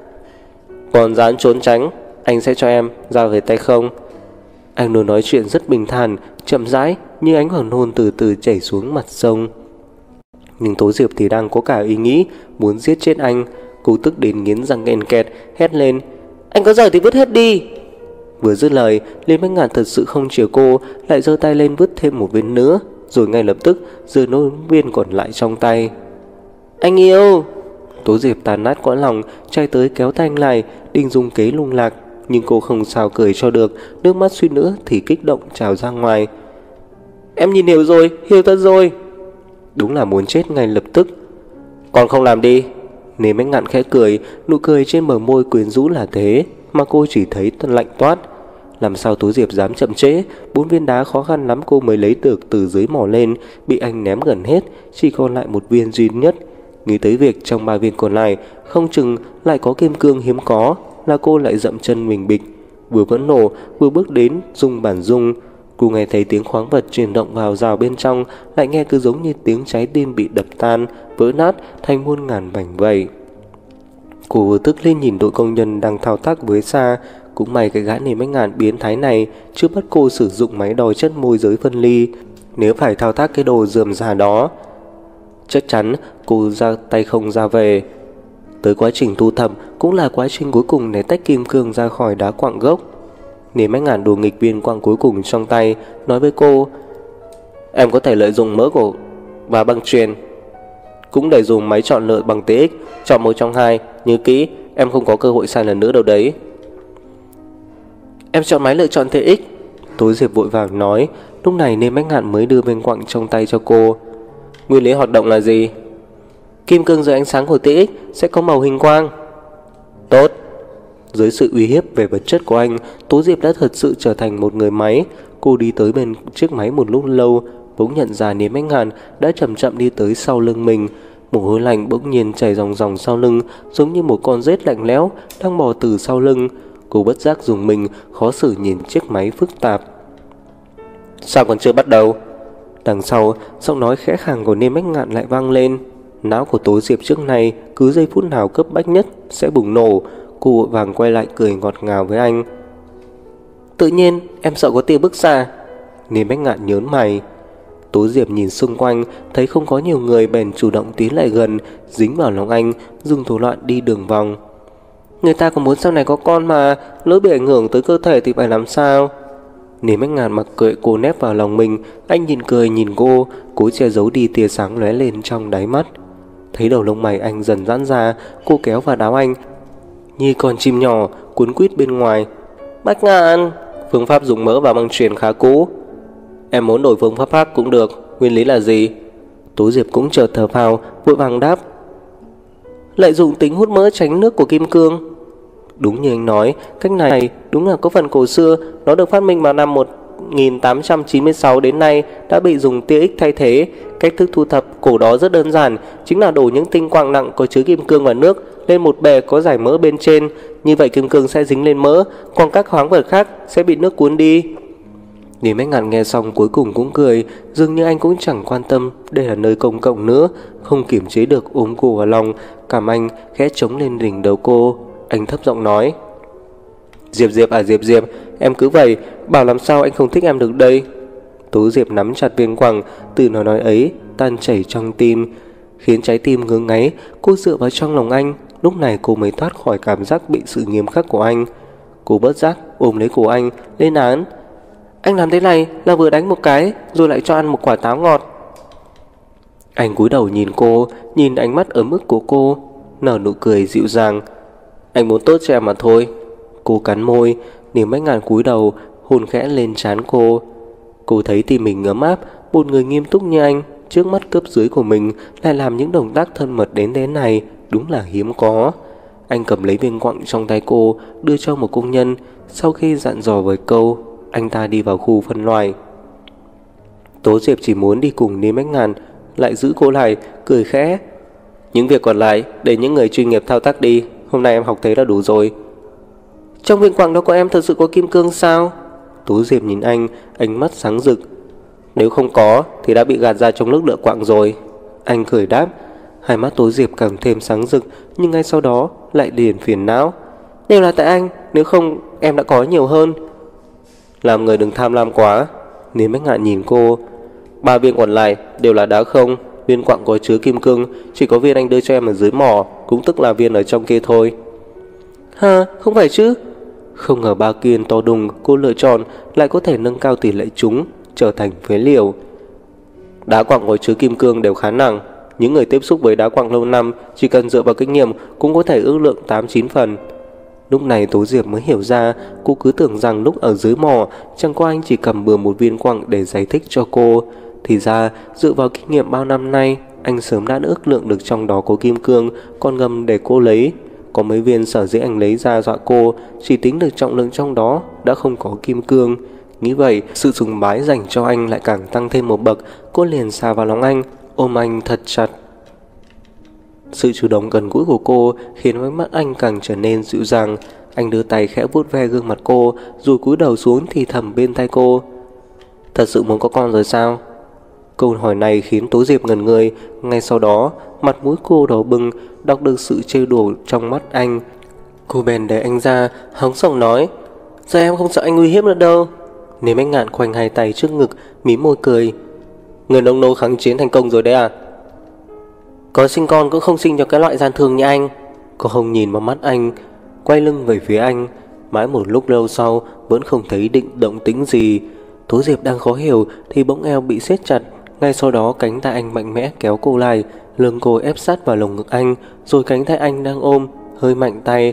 Còn dám trốn tránh, anh sẽ cho em ra về tay không? Anh luôn nói chuyện rất bình thản, chậm rãi, như ánh hoàng hôn từ từ chảy xuống mặt sông. Nhưng Tố Diệp thì đang có cả ý nghĩ muốn giết chết anh. Cô tức đến nghiến răng nghẹn kẹt, hét lên. Anh có giỏi thì vứt hết đi! Vừa dứt lời, Lý Bách Ngạn thật sự không chiều cô, lại giơ tay lên vứt thêm một viên nữa, rồi ngay lập tức giơ nốt viên còn lại trong tay. Anh yêu! Tố Diệp tàn nát cõi lòng, chạy tới kéo tay anh lại, định dùng kế lung lạc, nhưng cô không sao cười cho được, nước mắt suýt nữa thì kích động trào ra ngoài. Em nhìn hiểu rồi, hiểu thật rồi. Đúng là muốn chết ngay lập tức. Còn không làm đi. Lý Bách Ngạn khẽ cười, nụ cười trên bờ môi quyến rũ là thế, mà cô chỉ thấy lạnh toát. Làm sao Tố Diệp dám chậm trễ, 4 viên đá khó khăn lắm cô mới lấy được từ dưới mỏ lên, bị anh ném gần hết, chỉ còn lại một viên duy nhất. Nghĩ tới việc trong 3 viên còn lại không chừng lại có kim cương hiếm có, là cô lại dậm chân mình bịch, vừa vẫn nổ vừa bước đến dung bản dung. Cô nghe thấy tiếng khoáng vật chuyển động vào rào bên trong, lại nghe cứ giống như tiếng trái tim bị đập tan, vỡ nát thành muôn ngàn mảnh vậy. Cô vừa tức lên nhìn đội công nhân đang thao tác với xa. Cũng may cái gã Lý Bách Ngạn biến thái này chưa bắt cô sử dụng máy đo chất môi giới phân ly. Nếu phải thao tác cái đồ rườm rà đó, chắc chắn cô ra tay không ra về. Tới quá trình thu thập cũng là quá trình cuối cùng để tách kim cương ra khỏi đá quặng gốc. Lý Bách Ngạn đùa nghịch viên quặng cuối cùng trong tay, nói với cô. Em có thể lợi dụng mỡ của và băng chuyền, cũng để dùng máy chọn lựa bằng TX, chọn một trong hai. Nhớ kỹ, em không có cơ hội sai lần nữa đâu đấy. Em chọn máy lựa chọn TX. Tố Diệp vội vàng nói. Lúc này Lý Bách Ngạn mới đưa viên quặng trong tay cho cô. Nguyên lý hoạt động là gì? Kim cương dưới ánh sáng của TX sẽ có màu hình quang. Tốt. Dưới sự uy hiếp về vật chất của anh, Tố Diệp đã thật sự trở thành một người máy. Cô đi tới bên chiếc máy một lúc lâu, bỗng nhận ra Lý Bách Ngạn đã chậm chậm đi tới sau lưng mình. Mồ hôi lạnh bỗng nhiên chảy ròng ròng sau lưng, giống như một con rết lạnh lẽo đang bò từ sau lưng. Cô bất giác dùng mình, khó xử nhìn chiếc máy phức tạp. Sao còn chưa bắt đầu? Đằng sau, giọng nói khẽ khàng của Niêm Bách Ngạn lại vang lên. Não của Tố Diệp trước này cứ giây phút nào cấp bách nhất sẽ bùng nổ. Cô vội vàng quay lại cười ngọt ngào với anh. Tự nhiên em sợ có tia bức xa. Niêm Bách Ngạn nhớn mày. Tố Diệp nhìn xung quanh, thấy không có nhiều người bèn chủ động tiến lại gần, dính vào lòng anh, dùng thủ đoạn đi đường vòng. Người ta còn muốn sau này có con mà, lỡ bị ảnh hưởng tới cơ thể thì phải làm sao? Niêm Bách Ngạn mặc kệ cô nép vào lòng mình, anh nhìn cười nhìn cô, cố che giấu đi tia sáng lóe lên trong đáy mắt. Thấy đầu lông mày anh dần giãn ra, cô kéo vào áo anh như con chim nhỏ cuốn quýt bên ngoài. Bách Ngạn, phương pháp dùng mỡ và băng chuyền khá cũ. Em muốn đổi phương pháp khác cũng được, nguyên lý là gì? Tố Diệp cũng chợt thở phào, vội vàng đáp. Lợi dụng tính hút mỡ tránh nước của kim cương. Đúng như anh nói, cách này đúng là có phần cổ xưa. Nó được phát minh vào năm 1896, đến nay đã bị dùng tia X thay thế. Cách thức thu thập cổ đó rất đơn giản, chính là đổ những tinh quang nặng có chứa kim cương vào nước lên một bề có giải mỡ bên trên. Như vậy kim cương sẽ dính lên mỡ, còn các khoáng vật khác sẽ bị nước cuốn đi. Niêm Bách Ngạn nghe xong cuối cùng cũng cười, dường như anh cũng chẳng quan tâm đây là nơi công cộng nữa, không kiềm chế được ôm cô vào lòng, cảm anh khẽ chống lên đỉnh đầu cô. Anh thấp giọng nói. Diệp Diệp à Diệp Diệp, em cứ vậy, bảo làm sao anh không thích em được đây. Tố Diệp nắm chặt viên quẳng, từ nói ấy tan chảy trong tim, khiến trái tim ngứa ngáy. Cô dựa vào trong lòng anh, lúc này cô mới thoát khỏi cảm giác bị sự nghiêm khắc của anh. Cô bất giác ôm lấy cổ anh, lên án. Anh làm thế này là vừa đánh một cái, rồi lại cho ăn một quả táo ngọt. Anh cúi đầu nhìn cô, nhìn ánh mắt ấm ức của cô, nở nụ cười dịu dàng. Anh muốn tốt cho em mà thôi. Cô cắn môi. Niềm Bách Ngạn cúi đầu hôn khẽ lên trán cô. Cô thấy tim mình ấm áp. Một người nghiêm túc như anh trước mắt cấp dưới của mình lại làm những động tác thân mật đến thế này, đúng là hiếm có. Anh cầm lấy viên quặng trong tay cô, đưa cho một công nhân. Sau khi dặn dò với câu, anh ta đi vào khu phân loại. Tố Diệp chỉ muốn đi cùng Niêm Bách Ngạn, lại giữ cô lại, cười khẽ. Những việc còn lại để những người chuyên nghiệp thao tác đi, hôm nay em học thế là đủ rồi. Trong viên quặng đó của em thật sự có kim cương sao? Tố Diệp nhìn anh, ánh mắt sáng rực. Nếu không có thì đã bị gạt ra trong lúc lựa quặng rồi. Anh cười đáp. Hai mắt Tố Diệp càng thêm sáng rực, nhưng ngay sau đó lại liền phiền não. Đều là tại anh, nếu không em đã có nhiều hơn. Làm người đừng tham lam quá. Niêm Bách Ngạn nhìn cô. 3 viên còn lại đều là đá không. Viên quặng có chứa kim cương, chỉ có viên anh đưa cho em ở dưới mỏ, cũng tức là viên ở trong kia thôi. Hả, không phải chứ? Không ngờ 3 viên to đùng cô lựa chọn lại có thể nâng cao tỷ lệ chúng trở thành phế liệu. Đá quặng có chứa kim cương đều khá nặng. Những người tiếp xúc với đá quặng lâu năm chỉ cần dựa vào kinh nghiệm cũng có thể ước lượng 8-9 phần. Lúc này Tố Diệp mới hiểu ra, cô cứ tưởng rằng lúc ở dưới mỏ chẳng qua anh chỉ cầm bừa một viên quặng để giải thích cho cô. Thì ra dựa vào kinh nghiệm bao năm nay, anh sớm đã ước lượng được trong đó có kim cương, còn ngầm để cô lấy. Có mấy viên sở dĩ anh lấy ra dọa cô, chỉ tính được trọng lượng trong đó đã không có kim cương. Nghĩ vậy, sự sùng bái dành cho anh lại càng tăng thêm một bậc. Cô liền xà vào lòng anh, ôm anh thật chặt. Sự chủ động gần gũi của cô khiến ánh mắt anh càng trở nên dịu dàng. Anh đưa tay khẽ vuốt ve gương mặt cô, rồi cúi đầu xuống thì thầm bên tai cô. Thật sự muốn có con rồi sao? Câu hỏi này khiến Tố Diệp ngẩn người. Ngay sau đó, mặt mũi cô đỏ bừng, đọc được sự trêu đùa trong mắt anh. Cô bèn đẩy anh ra, hắng giọng nói. Giờ em không sợ anh uy hiếp nữa đâu. Niêm Bách Ngạn khoanh hai tay trước ngực, mím môi cười. Người nông nô kháng chiến thành công rồi đấy à? Có sinh con cũng không sinh cho cái loại gian thương như anh. Cô không nhìn vào mắt anh, quay lưng về phía anh. Mãi một lúc lâu sau vẫn không thấy động tĩnh gì. Tố Diệp đang khó hiểu thì bỗng eo bị siết chặt. Ngay sau đó cánh tay anh mạnh mẽ kéo cô lại, lưng cô ép sát vào lồng ngực anh, rồi cánh tay anh đang ôm hơi mạnh tay.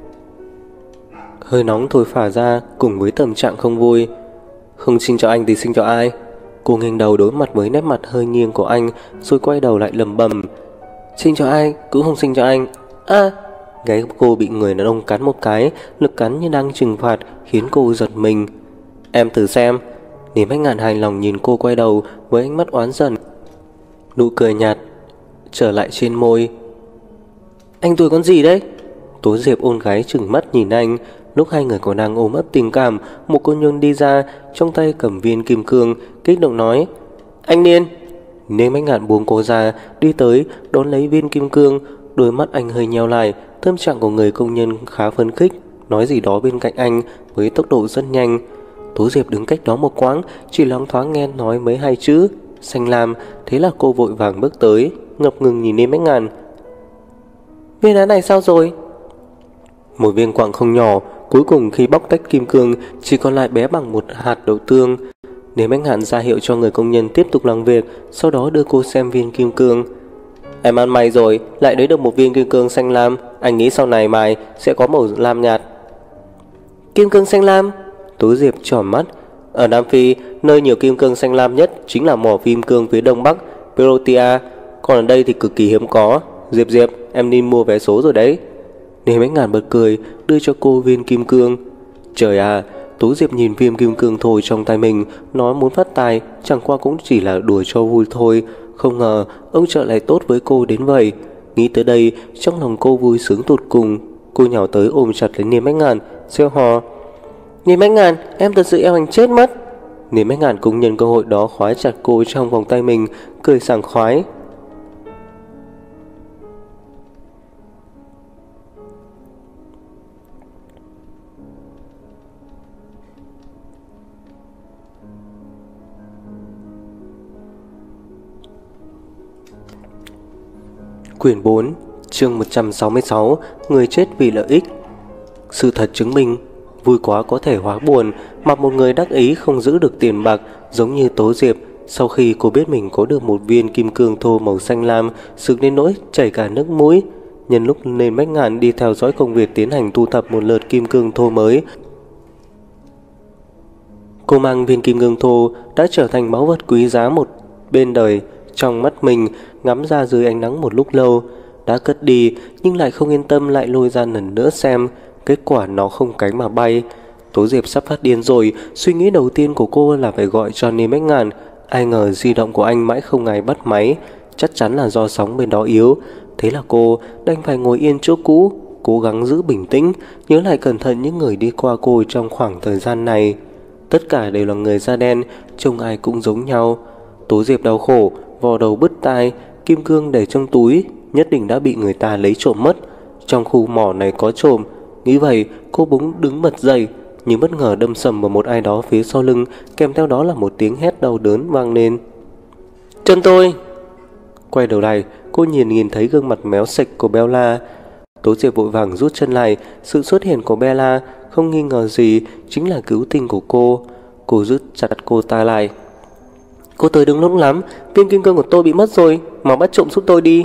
Hơi nóng thổi phả ra cùng với tâm trạng không vui. Không sinh cho anh thì sinh cho ai? Cô nghênh đầu đối mặt với nét mặt hơi nghiêng của anh, rồi quay đầu lại lẩm bẩm. Sinh cho ai cũng không sinh cho anh. Gáy cô bị người đàn ông cắn một cái, lực cắn như đang trừng phạt khiến cô giật mình. Em thử xem. Niêm Bách Ngạn hài lòng nhìn cô quay đầu với ánh mắt oán giận. Nụ cười nhạt trở lại trên môi. Anh tuổi con gì đấy? Tố Diệp ôn gái trừng mắt nhìn anh. Lúc hai người còn đang ôm ấp tình cảm, một cô nương đi ra, trong tay cầm viên kim cương, kích động nói: Anh Niên. Nên Bách Ngạn buông cô ra, đi tới đón lấy viên kim cương. Đôi mắt anh hơi nheo lại, tâm trạng của người công nhân khá phấn khích, nói gì đó bên cạnh anh với tốc độ rất nhanh. Tố Diệp đứng cách đó một quãng, chỉ loáng thoáng nghe nói mấy hai chữ xanh lam. Thế là cô vội vàng bước tới, ngập ngừng nhìn Nên Bách Ngạn. Viên đá này sao rồi? Một viên quặng không nhỏ, cuối cùng khi bóc tách kim cương chỉ còn lại bé bằng một hạt đậu tương. Nên Bách Ngạn ra hiệu cho người công nhân tiếp tục làm việc, sau đó đưa cô xem viên kim cương. Em ăn may rồi, lại lấy được một viên kim cương xanh lam. Anh nghĩ sau này mài sẽ có màu lam nhạt. Kim cương xanh lam? Tố Diệp tròn mắt. Ở Nam Phi, nơi nhiều kim cương xanh lam nhất chính là mỏ kim cương phía đông bắc Perotia, còn ở đây thì cực kỳ hiếm có. Diệp, em nên mua vé số rồi đấy. Nên Bách Ngạn bật cười, đưa cho cô viên kim cương. Trời à, Tố Diệp nhìn viên kim cương thôi trong tay mình, nói muốn phát tài, chẳng qua cũng chỉ là đùa cho vui thôi. Không ngờ ông trợ lại tốt với cô đến vậy. Nghĩ tới đây, trong lòng cô vui sướng tột cùng. Cô nhào tới ôm chặt lấy Nên Bách Ngạn, reo hò: Nên Bách Ngạn, em thật sự yêu anh chết mất. Nên Bách Ngạn cũng nhân cơ hội đó khóa chặt cô trong vòng tay mình, cười sảng khoái. Quyển 4, chương 166, Người chết vì lợi ích. Sự thật chứng minh, vui quá có thể hóa buồn, mà một người đắc ý không giữ được tiền bạc, giống như Tố Diệp, sau khi cô biết mình có được một viên kim cương thô màu xanh lam, sực đến nỗi chảy cả nước mũi. Nhân lúc Nên Bách Ngạn đi theo dõi công việc tiến hành thu thập một lượt kim cương thô mới, cô mang viên kim cương thô đã trở thành báu vật quý giá một bên đời. Trong mắt mình ngắm ra dưới ánh nắng một lúc lâu, đã cất đi nhưng lại không yên tâm lại lôi ra lần nữa xem. Kết quả nó không cánh mà bay. Tố Diệp sắp phát điên rồi. Suy nghĩ đầu tiên của cô là phải gọi cho Nên Bách Ngạn. Ai ngờ di động của anh mãi không ai bắt máy, chắc chắn là do sóng bên đó yếu. Thế là cô đành phải ngồi yên chỗ cũ, cố gắng giữ bình tĩnh, nhớ lại cẩn thận những người đi qua cô trong khoảng thời gian này. Tất cả đều là người da đen, trông ai cũng giống nhau. Tố Diệp đau khổ, vò đầu bứt tai, kim cương để trong túi, nhất định đã bị người ta lấy trộm mất. Trong khu mỏ này có trộm. Nghĩ vậy, cô bỗng đứng bật dậy, nhưng bất ngờ đâm sầm vào một ai đó phía sau lưng, kèm theo đó là một tiếng hét đau đớn vang lên. Chân tôi! Quay đầu lại, cô nhìn thấy gương mặt méo sạch của Bella. Tố Diệp vội vàng rút chân lại. Sự xuất hiện của Bella không nghi ngờ gì chính là cứu tinh của cô. Cô rút chặt cô ta lại. Cô tới đúng lúc lắm, viên kim cương của tôi bị mất rồi, mau bắt trộm giúp tôi đi.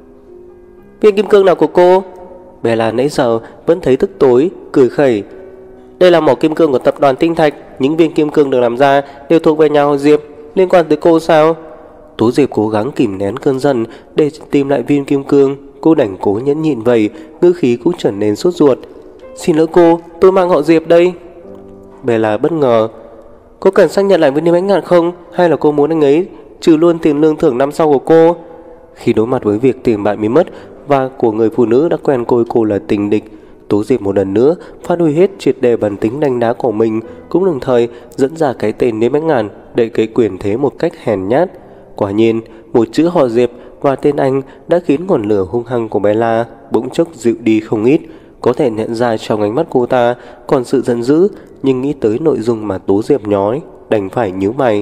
Viên kim cương nào của cô? Bella nãy giờ vẫn thấy tức tối, cười khẩy. Đây là mỏ kim cương của tập đoàn Tinh Thạch, những viên kim cương được làm ra đều thuộc về nhà họ Diệp, liên quan tới cô sao? Tố Diệp cố gắng kìm nén cơn giận để tìm lại viên kim cương. Cô đành cố nhẫn nhịn vậy, ngữ khí cũng trở nên sốt ruột. Xin lỗi cô, tôi mang họ Diệp đây. Bella bất ngờ. Cô cần xác nhận lại với Nên Bách Ngạn không? Hay là cô muốn anh ấy trừ luôn tiền lương thưởng năm sau của cô? Khi đối mặt với việc tiền bạn bị mất và của người phụ nữ đã quen coi cô là tình địch, Tố Diệp một lần nữa phát huy hết triệt đề bản tính đánh đá của mình, cũng đồng thời dẫn ra cái tên Nên Bách Ngạn để cái quyền thế một cách hèn nhát. Quả nhiên, một chữ họ Diệp và tên anh đã khiến ngọn lửa hung hăng của Bella bỗng chốc dịu đi không ít. Có thể nhận ra trong ánh mắt cô ta còn sự giận dữ, nhưng nghĩ tới nội dung mà Tố Diệp nói, đành phải nhíu mày.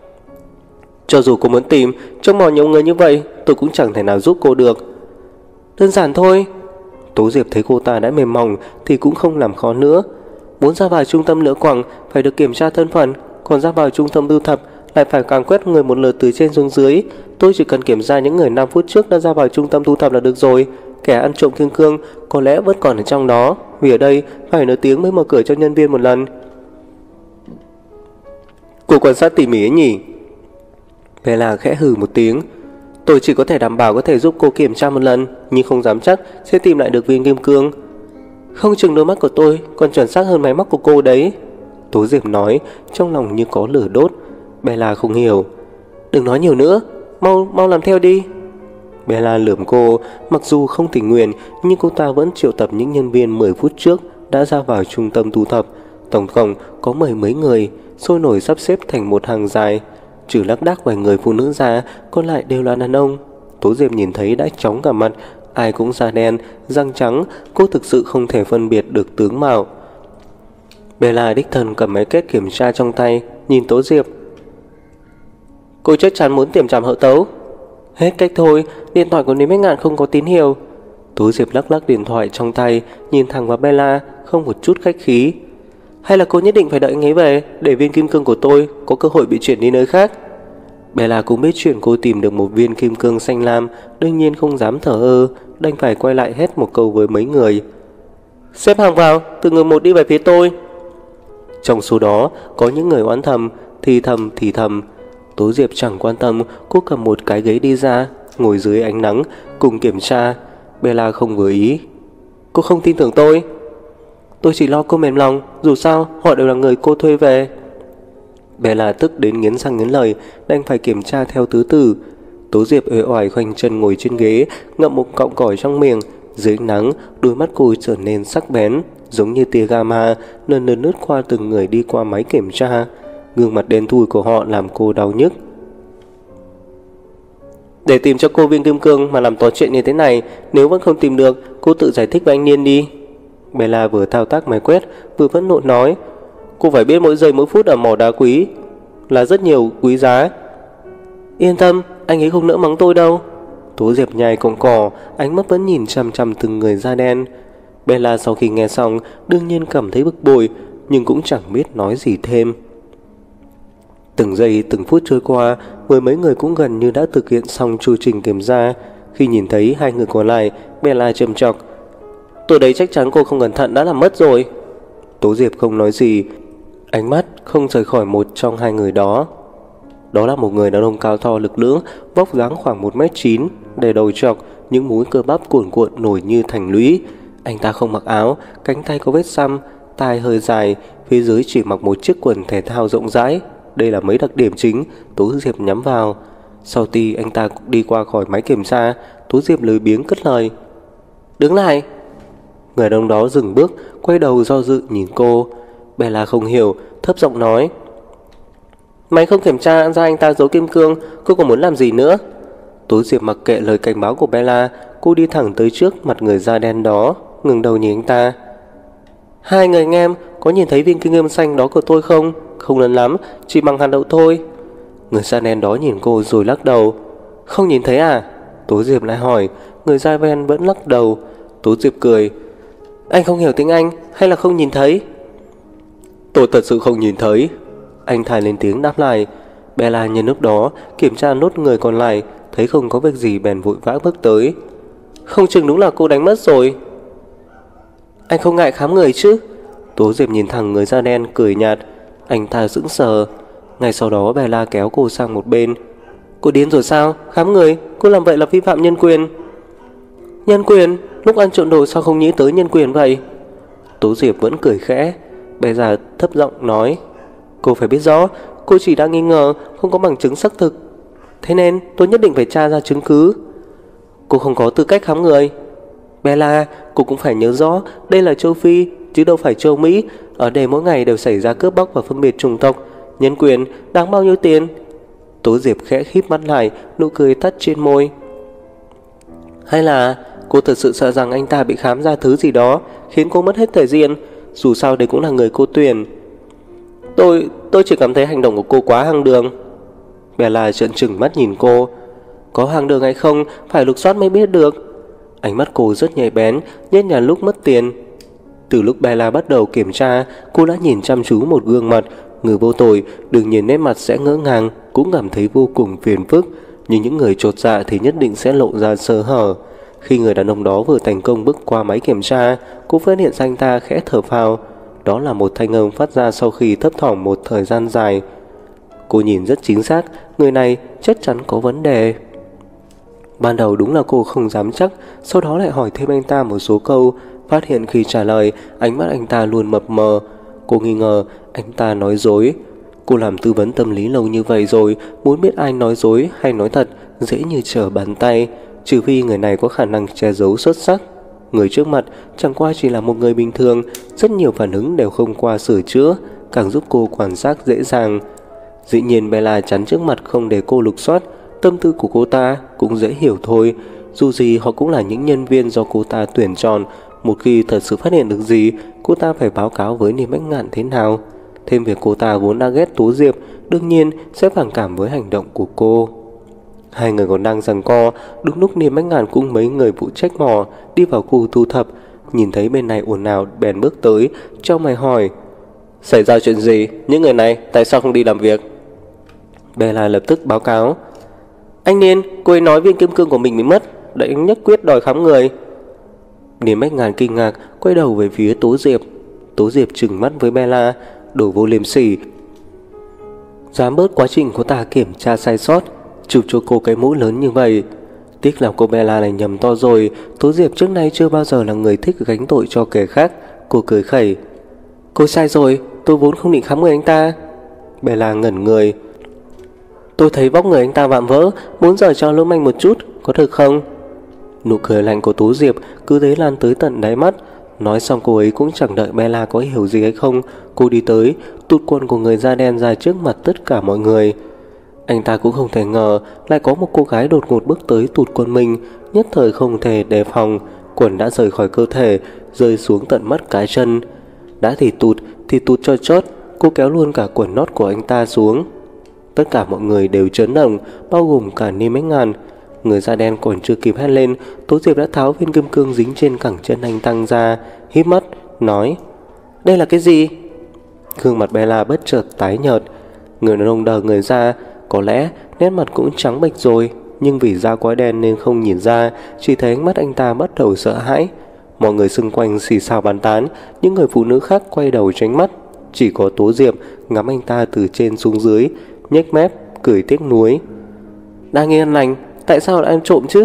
Cho dù cô muốn tìm trong mỏ nhiều người như vậy, tôi cũng chẳng thể nào giúp cô được. Đơn giản thôi. Tố Diệp thấy cô ta đã mềm mỏng thì cũng không làm khó nữa. Muốn ra vào trung tâm lửa quặng phải được kiểm tra thân phận, còn ra vào trung tâm thu thập lại phải càng quét người một lượt từ trên xuống dưới. Tôi chỉ cần kiểm tra những người 5 phút trước đã ra vào trung tâm thu thập là được rồi. Kẻ ăn trộm kim cương có lẽ vẫn còn ở trong đó, vì ở đây phải nửa tiếng mới mở cửa cho nhân viên một lần. Cô quan sát tỉ mỉ ấy nhỉ? Bella khẽ hừ một tiếng. Tôi chỉ có thể đảm bảo có thể giúp cô kiểm tra một lần, nhưng không dám chắc sẽ tìm lại được viên kim cương. Không chừng đôi mắt của tôi còn chuẩn xác hơn máy móc của cô đấy. Tố Diệp nói, trong lòng như có lửa đốt. Bella không hiểu. Đừng nói nhiều nữa, mau làm theo đi. Bella lườm cô, mặc dù không tình nguyện, nhưng cô ta vẫn triệu tập những nhân viên 10 phút trước đã ra vào trung tâm thu thập. Tổng cộng có mười mấy người, sôi nổi sắp xếp thành một hàng dài. Trừ lác đác vài người phụ nữ ra, còn lại đều là đàn ông. Tố Diệp nhìn thấy đã chóng cả mặt, ai cũng da đen, răng trắng, cô thực sự không thể phân biệt được tướng mạo. Bella đích thân cầm máy kết kiểm tra trong tay, nhìn Tố Diệp. Cô chắc chắn muốn tiềm trảm hậu tấu. Hết cách thôi, điện thoại của Lý Bách Ngạn không có tín hiệu. Tố Diệp lắc lắc điện thoại trong tay, nhìn thẳng vào Bella, không một chút khách khí. Hay là cô nhất định phải đợi anh ấy về, để viên kim cương của tôi có cơ hội bị chuyển đi nơi khác? Bella cũng biết chuyện cô tìm được một viên kim cương xanh lam, đương nhiên không dám thờ ơ, đành phải quay lại hét một câu với mấy người. Xếp hàng vào, từ người một đi về phía tôi. Trong số đó có những người oán thầm, thì thầm. Tố Diệp chẳng quan tâm, cô cầm một cái ghế đi ra, ngồi dưới ánh nắng cùng kiểm tra. Bella không vừa ý. Cô không tin tưởng tôi? Tôi chỉ lo cô mềm lòng, dù sao họ đều là người cô thuê về. Bella tức đến nghiến răng nghiến lợi, đành phải kiểm tra theo thứ tự. Tố Diệp uể oải khoanh chân ngồi trên ghế, ngậm một cọng cỏ trong miệng. Dưới ánh nắng, đôi mắt cô trở nên sắc bén, giống như tia gamma, lần lượt lướt qua từng người đi qua máy kiểm tra. Gương mặt đen thui của họ làm cô đau nhức. Để tìm cho cô viên kim cương mà làm to chuyện như thế này, nếu vẫn không tìm được, cô tự giải thích với anh Niên đi. Bella vừa thao tác máy quét, vừa phẫn nộ nói. Cô phải biết mỗi giây mỗi phút ở mỏ đá quý là rất nhiều quý giá. Yên tâm, anh ấy không nỡ mắng tôi đâu. Tố Diệp nhai cọng cỏ, ánh mắt vẫn nhìn chằm chằm từng người da đen. Bella sau khi nghe xong đương nhiên cảm thấy bực bội, nhưng cũng chẳng biết nói gì thêm. Từng giây từng phút trôi qua, mười mấy người cũng gần như đã thực hiện xong chu trình kiểm tra. Khi nhìn thấy hai người còn lại, Bella trầm trọc. Tôi đấy chắc chắn cô không cẩn thận đã làm mất rồi. Tố Diệp không nói gì, ánh mắt không rời khỏi một trong hai người đó. Đó là một người đàn ông cao to lực lưỡng, vóc dáng khoảng 1m9, để đầu trọc, những múi cơ bắp cuồn cuộn nổi như thành lũy. Anh ta không mặc áo, cánh tay có vết xăm, tai hơi dài, phía dưới chỉ mặc một chiếc quần thể thao rộng rãi. Đây là mấy đặc điểm chính Tố Diệp nhắm vào. Sau khi anh ta đi qua khỏi máy kiểm tra, Tố Diệp lười biếng cất lời. Đứng lại. Người đàn ông đó dừng bước, quay đầu do dự nhìn cô. Bella không hiểu, thấp giọng nói. Mày không kiểm tra ra anh ta giấu kim cương, cô còn muốn làm gì nữa? Tố Diệp mặc kệ lời cảnh báo của Bella, cô đi thẳng tới trước mặt người da đen đó, ngừng đầu nhìn anh ta. Hai người anh em có nhìn thấy viên kim cương xanh đó của tôi không? Không lớn lắm, chỉ bằng hạt đậu thôi. Người da đen đó nhìn cô rồi lắc đầu. Không nhìn thấy à? Tố Diệp lại hỏi. Người da đen vẫn lắc đầu. Tố Diệp cười. Anh không hiểu tiếng Anh hay là không nhìn thấy? Tôi thật sự không nhìn thấy. Anh thải lên tiếng đáp lại. Bella nhân lúc đó kiểm tra nốt người còn lại, thấy không có việc gì bèn vội vã bước tới. Không chừng đúng là cô đánh mất rồi. Anh không ngại khám người chứ? Tố Diệp nhìn thẳng người da đen cười nhạt. Anh ta sững sờ. Ngay sau đó Bella kéo cô sang một bên. Cô điên rồi sao? Khám người, cô làm vậy là vi phạm nhân quyền. Nhân quyền? Lúc ăn trộm đồ sao không nghĩ tới nhân quyền vậy? Tố Diệp vẫn cười khẽ. Bella thấp giọng nói. Cô phải biết rõ, cô chỉ đang nghi ngờ, không có bằng chứng xác thực. Thế nên tôi nhất định phải tra ra chứng cứ. Cô không có tư cách khám người. Bella, cô cũng phải nhớ rõ, đây là châu Phi chứ đâu phải châu Mỹ. Ở đây mỗi ngày đều xảy ra cướp bóc và phân biệt chủng tộc. Nhân quyền đáng bao nhiêu tiền? Tố Diệp khẽ híp mắt lại, nụ cười tắt trên môi. Hay là cô thật sự sợ rằng anh ta bị khám ra thứ gì đó, khiến cô mất hết thể diện? Dù sao đây cũng là người cô tuyển. Tôi chỉ cảm thấy hành động của cô quá hoang đường. Bella trợn trừng mắt nhìn cô. Có hoang đường hay không phải lục soát mới biết được. Ánh mắt cô rất nhạy bén, nhất là lúc mất tiền. Từ lúc Bella bắt đầu kiểm tra, cô đã nhìn chăm chú một gương mặt. Người vô tội đừng nhìn nét mặt sẽ ngỡ ngàng, cũng cảm thấy vô cùng phiền phức. Nhưng những người chột dạ thì nhất định sẽ lộ ra sơ hở. Khi người đàn ông đó vừa thành công bước qua máy kiểm tra, cô phát hiện anh ta khẽ thở phào. Đó là một thanh âm phát ra sau khi thấp thỏm một thời gian dài. Cô nhìn rất chính xác, người này chắc chắn có vấn đề. Ban đầu đúng là cô không dám chắc, sau đó lại hỏi thêm anh ta một số câu. Phát hiện khi trả lời, ánh mắt anh ta luôn mập mờ. Cô nghi ngờ anh ta nói dối. Cô làm tư vấn tâm lý lâu như vậy rồi, muốn biết ai nói dối hay nói thật dễ như trở bàn tay, trừ phi người này có khả năng che giấu xuất sắc. Người trước mặt chẳng qua chỉ là một người bình thường, rất nhiều phản ứng đều không qua sửa chữa, càng giúp cô quan sát dễ dàng. Dĩ nhiên Bella chắn trước mặt không để cô lục soát, tâm tư của cô ta cũng dễ hiểu thôi. Dù gì họ cũng là những nhân viên do cô ta tuyển chọn, một khi thật sự phát hiện được gì, cô ta phải báo cáo với Niềm Bách Ngạn thế nào. Thêm việc cô ta vốn đã ghét Tố Diệp, đương nhiên sẽ phản cảm với hành động của cô. Hai người còn đang giằng co, đúng lúc Niềm Bách Ngạn cùng mấy người phụ trách mỏ đi vào khu thu thập, nhìn thấy bên này ồn ào bèn bước tới, chau mày hỏi: xảy ra chuyện gì? Những người này tại sao không đi làm việc? Bella lập tức báo cáo: anh Niên, cô ấy nói viên kim cương của mình bị mất, đã nhất quyết đòi khám người. Niềm Bách Ngạn kinh ngạc quay đầu về phía Tố Diệp. Tố Diệp trừng mắt với Bella: đồ vô liêm sỉ, dám bớt quá trình cô ta kiểm tra sai sót, chụp cho cô cái mũ lớn như vậy. Tiếc là cô Bella này nhầm to rồi. Tố Diệp trước nay chưa bao giờ là người thích gánh tội cho kẻ khác. Cô cười khẩy: cô sai rồi, tôi vốn không định khám người anh ta. Bella ngẩn người: tôi thấy vóc người anh ta vạm vỡ, muốn giở cho lưu manh một chút, có được không? Nụ cười lạnh của Tố Diệp cứ thế lan tới tận đáy mắt. Nói xong cô ấy cũng chẳng đợi Bella có hiểu gì hay không, cô đi tới tụt quần của người da đen ra trước mặt tất cả mọi người. Anh ta cũng không thể ngờ lại có một cô gái đột ngột bước tới tụt quần mình, nhất thời không thể đề phòng, quần đã rời khỏi cơ thể, rơi xuống tận mắt cái chân. Đã thì tụt cho chót, cô kéo luôn cả quần nót của anh ta xuống. Tất cả mọi người đều chấn động, bao gồm cả Niềm Bách Ngạn. Người da đen còn chưa kịp hét lên, Tố Diệp đã tháo viên kim cương dính trên cẳng chân anh tăng ra, híp mắt nói: đây là cái gì? Gương mặt Bella bất chợt tái nhợt. Người đàn ông đờ người ra, có lẽ nét mặt cũng trắng bệch rồi, nhưng vì da quá đen nên không nhìn ra, chỉ thấy ánh mắt anh ta bắt đầu sợ hãi. Mọi người xung quanh xì xào bàn tán, những người phụ nữ khác quay đầu tránh mắt. Chỉ có Tố Diệp ngắm anh ta từ trên xuống dưới, nhếch mép cười tiếc nuối: đang yên lành, tại sao lại ăn trộm chứ?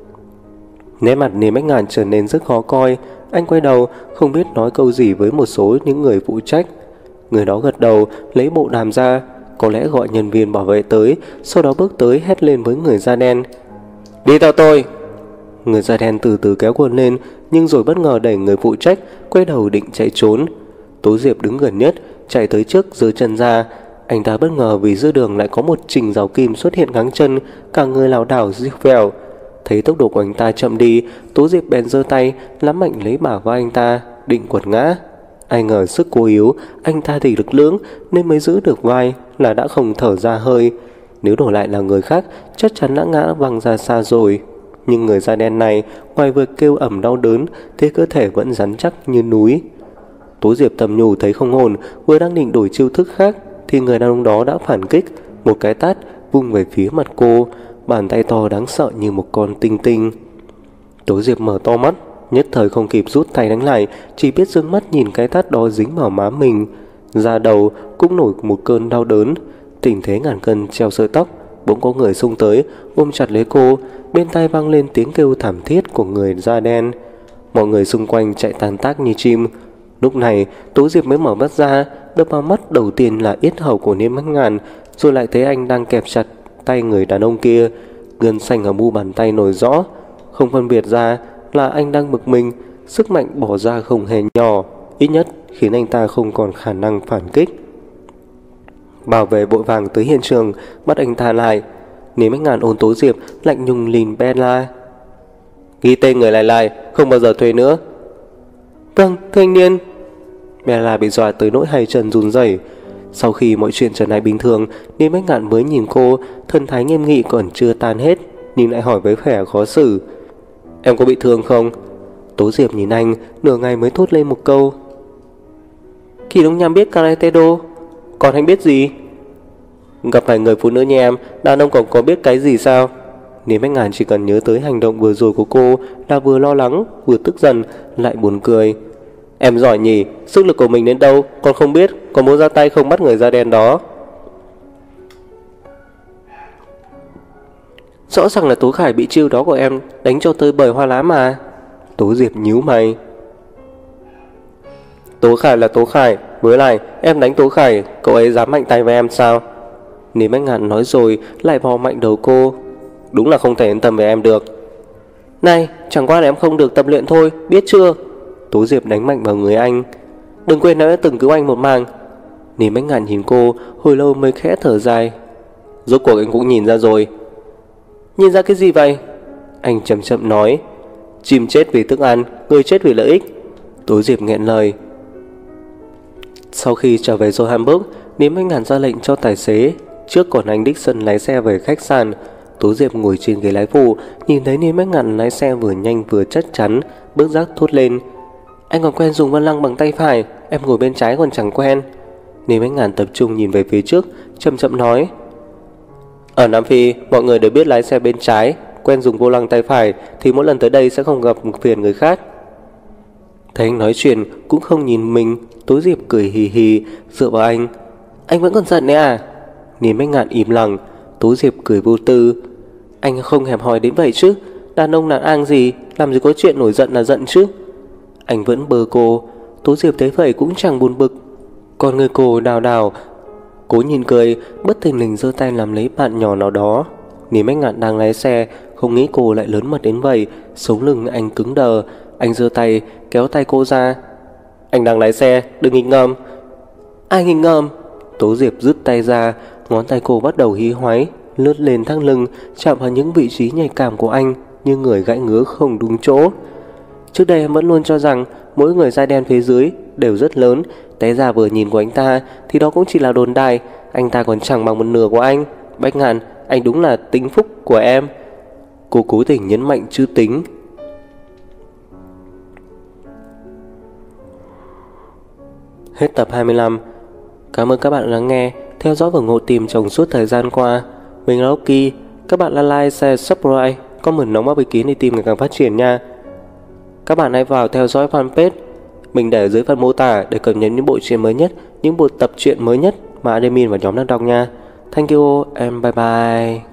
Nét mặt Niềm Bách Ngạn trở nên rất khó coi. Anh quay đầu không biết nói câu gì với một số những người phụ trách. Người đó gật đầu lấy bộ đàm ra, có lẽ gọi nhân viên bảo vệ tới, sau đó bước tới hét lên với người da đen: đi theo tôi. Người da đen từ từ kéo quần lên, nhưng rồi bất ngờ đẩy người phụ trách, quay đầu định chạy trốn. Tố Diệp đứng gần nhất, chạy tới trước giơ chân ra. Anh ta bất ngờ vì giữa đường lại có một trình rào kim xuất hiện ngáng chân, cả người lảo đảo dích vèo. Thấy tốc độ của anh ta chậm đi, Tố Diệp bèn giơ tay nắm mạnh lấy bả vai anh ta, định quật ngã. Ai ngờ sức cô yếu, anh ta thì lực lưỡng nên mới giữ được vai, là đã không thở ra hơi. Nếu đổi lại là người khác, chắc chắn đã ngã văng ra xa rồi. Nhưng người da đen này, ngoài vừa kêu ẩm đau đớn, thế cơ thể vẫn rắn chắc như núi. Tố Diệp tầm nhủ thấy không ổn, vừa đang định đổi chiêu thức khác, thì người đàn ông đó đã phản kích, một cái tát vung về phía mặt cô, bàn tay to đáng sợ như một con tinh tinh. Tố Diệp mở to mắt, nhất thời không kịp rút tay đánh lại, chỉ biết dương mắt nhìn cái tát đó dính vào má mình. Da đầu cũng nổi một cơn đau đớn. Tình thế ngàn cân treo sợi tóc, bỗng có người xông tới ôm chặt lấy cô, bên tai vang lên tiếng kêu thảm thiết của người da đen. Mọi người xung quanh chạy tan tác như chim. Lúc này Tố Diệp mới mở mắt ra, đập vào mắt đầu tiên là yết hầu của Niềm Bách Ngạn, rồi lại thấy anh đang kẹp chặt tay người đàn ông kia. Gân xanh ở mu bàn tay nổi rõ, không phân biệt ra là anh đang bực mình. Sức mạnh bỏ ra không hề nhỏ, ít nhất khiến anh ta không còn khả năng phản kích. Bảo vệ vội vàng tới hiện trường, bắt anh ta lại. Niềm Bách Ngạn ôm Tố Diệp, lạnh nhùng nhìn Bella: ghi tên người lại, không bao giờ thuê nữa. Vâng, thưa anh Niên. Bella bị dọa tới nỗi hai chân run rẩy. Sau khi mọi chuyện trở lại bình thường, Niềm Bách Ngạn mới nhìn cô, thần thái nghiêm nghị còn chưa tan hết, nhưng lại hỏi với vẻ khó xử: em có bị thương không? Tố Diệp nhìn anh, nửa ngày mới thốt lên một câu: Kỳ Đông Nham biết karate do, còn anh biết gì? Gặp phải người phụ nữ như em, đàn ông còn có biết cái gì sao? Niềm Bách Ngạn chỉ cần nhớ tới hành động vừa rồi của cô là vừa lo lắng, vừa tức giận, lại buồn cười. Em giỏi nhỉ, sức lực của mình đến đâu còn không biết, còn muốn ra tay không bắt người da đen đó. Rõ ràng là Tố Khải bị chiêu đó của em đánh cho tơi bời hoa lá mà. Tố Diệp nhíu mày. Tố Khải là Tố Khải, với lại em đánh Tố Khải, cậu ấy dám mạnh tay với em sao? Niềm Bách Ngạn nói rồi lại vò mạnh đầu cô. Đúng là không thể yên tâm về em được. Này, chẳng qua là em không được tập luyện thôi, biết chưa? Tố Diệp đánh mạnh vào người anh. Đừng quên em đã từng cứu anh một mạng. Nìm Bách Ngạn nhìn cô, hồi lâu mới khẽ thở dài. Rốt cuộc anh cũng nhìn ra rồi. Nhìn ra cái gì vậy? Anh chậm chậm nói. Chim chết vì thức ăn, người chết vì lợi ích. Tố Diệp nghẹn lời. Sau khi trở về Johannesburg, Nìm Bách Ngạn ra lệnh cho tài xế. Trước còn anh Dixon lái xe về khách sạn. Tố Diệp ngồi trên ghế lái phụ, nhìn thấy Nìm Bách Ngạn lái xe vừa nhanh vừa chắc chắn, bước giác thốt lên. Anh còn quen dùng vô lăng bằng tay phải, em ngồi bên trái còn chẳng quen. Nìm Bách Ngạn tập trung nhìn về phía trước, chậm chậm nói. Ở Nam Phi, mọi người đều biết lái xe bên trái, quen dùng vô lăng tay phải thì mỗi lần tới đây sẽ không gặp phiền người khác. Thấy anh nói chuyện cũng không nhìn mình, Tố Diệp cười hì hì dựa vào anh. Anh vẫn còn giận đấy à? Nìm Bách Ngạn im lặng. Tố Diệp cười vô tư. Anh không hẹp hòi đến vậy chứ, đàn ông đàn an gì, làm gì có chuyện nổi giận là giận chứ. Anh vẫn bơ cô. Tố Diệp thấy vậy cũng chẳng buồn bực. Còn người cô đào đào. Cố nhìn cười, bất thình lình giơ tay làm lấy bạn nhỏ nào đó. Nìm Bách Ngạn đang lái xe, không nghĩ cô lại lớn mật đến vậy. Sống lưng anh cứng đờ. Anh giơ tay kéo tay cô ra. Anh đang lái xe, đừng nghịch ngợm. Ai nghịch ngợm? Tố Diệp rứt tay ra. Ngón tay cô bắt đầu hí hoáy, lướt lên thắt lưng, chạm vào những vị trí nhạy cảm của anh, như người gãi ngứa không đúng chỗ. Trước đây em vẫn luôn cho rằng mỗi người da đen phía dưới đều rất lớn. Té ra vừa nhìn của anh ta thì đó cũng chỉ là đồn đại. Anh ta còn chẳng bằng một nửa của anh. Bách Ngạn, anh đúng là tính phúc của em. Cô cố tình nhấn mạnh chữ tính. Hết tập 25. Cảm ơn các bạn đã lắng nghe, theo dõi và ngộ tìm trong suốt thời gian qua. Mình là Loki. Các bạn là like, share, subscribe, comment đóng góp ý kiến để team ngày càng phát triển nha. Các bạn hãy vào theo dõi fanpage mình để ở dưới phần mô tả để cập nhật những bộ truyện mới nhất, những bộ tập truyện mới nhất mà admin và nhóm đang đọc nha. Thank you and bye bye.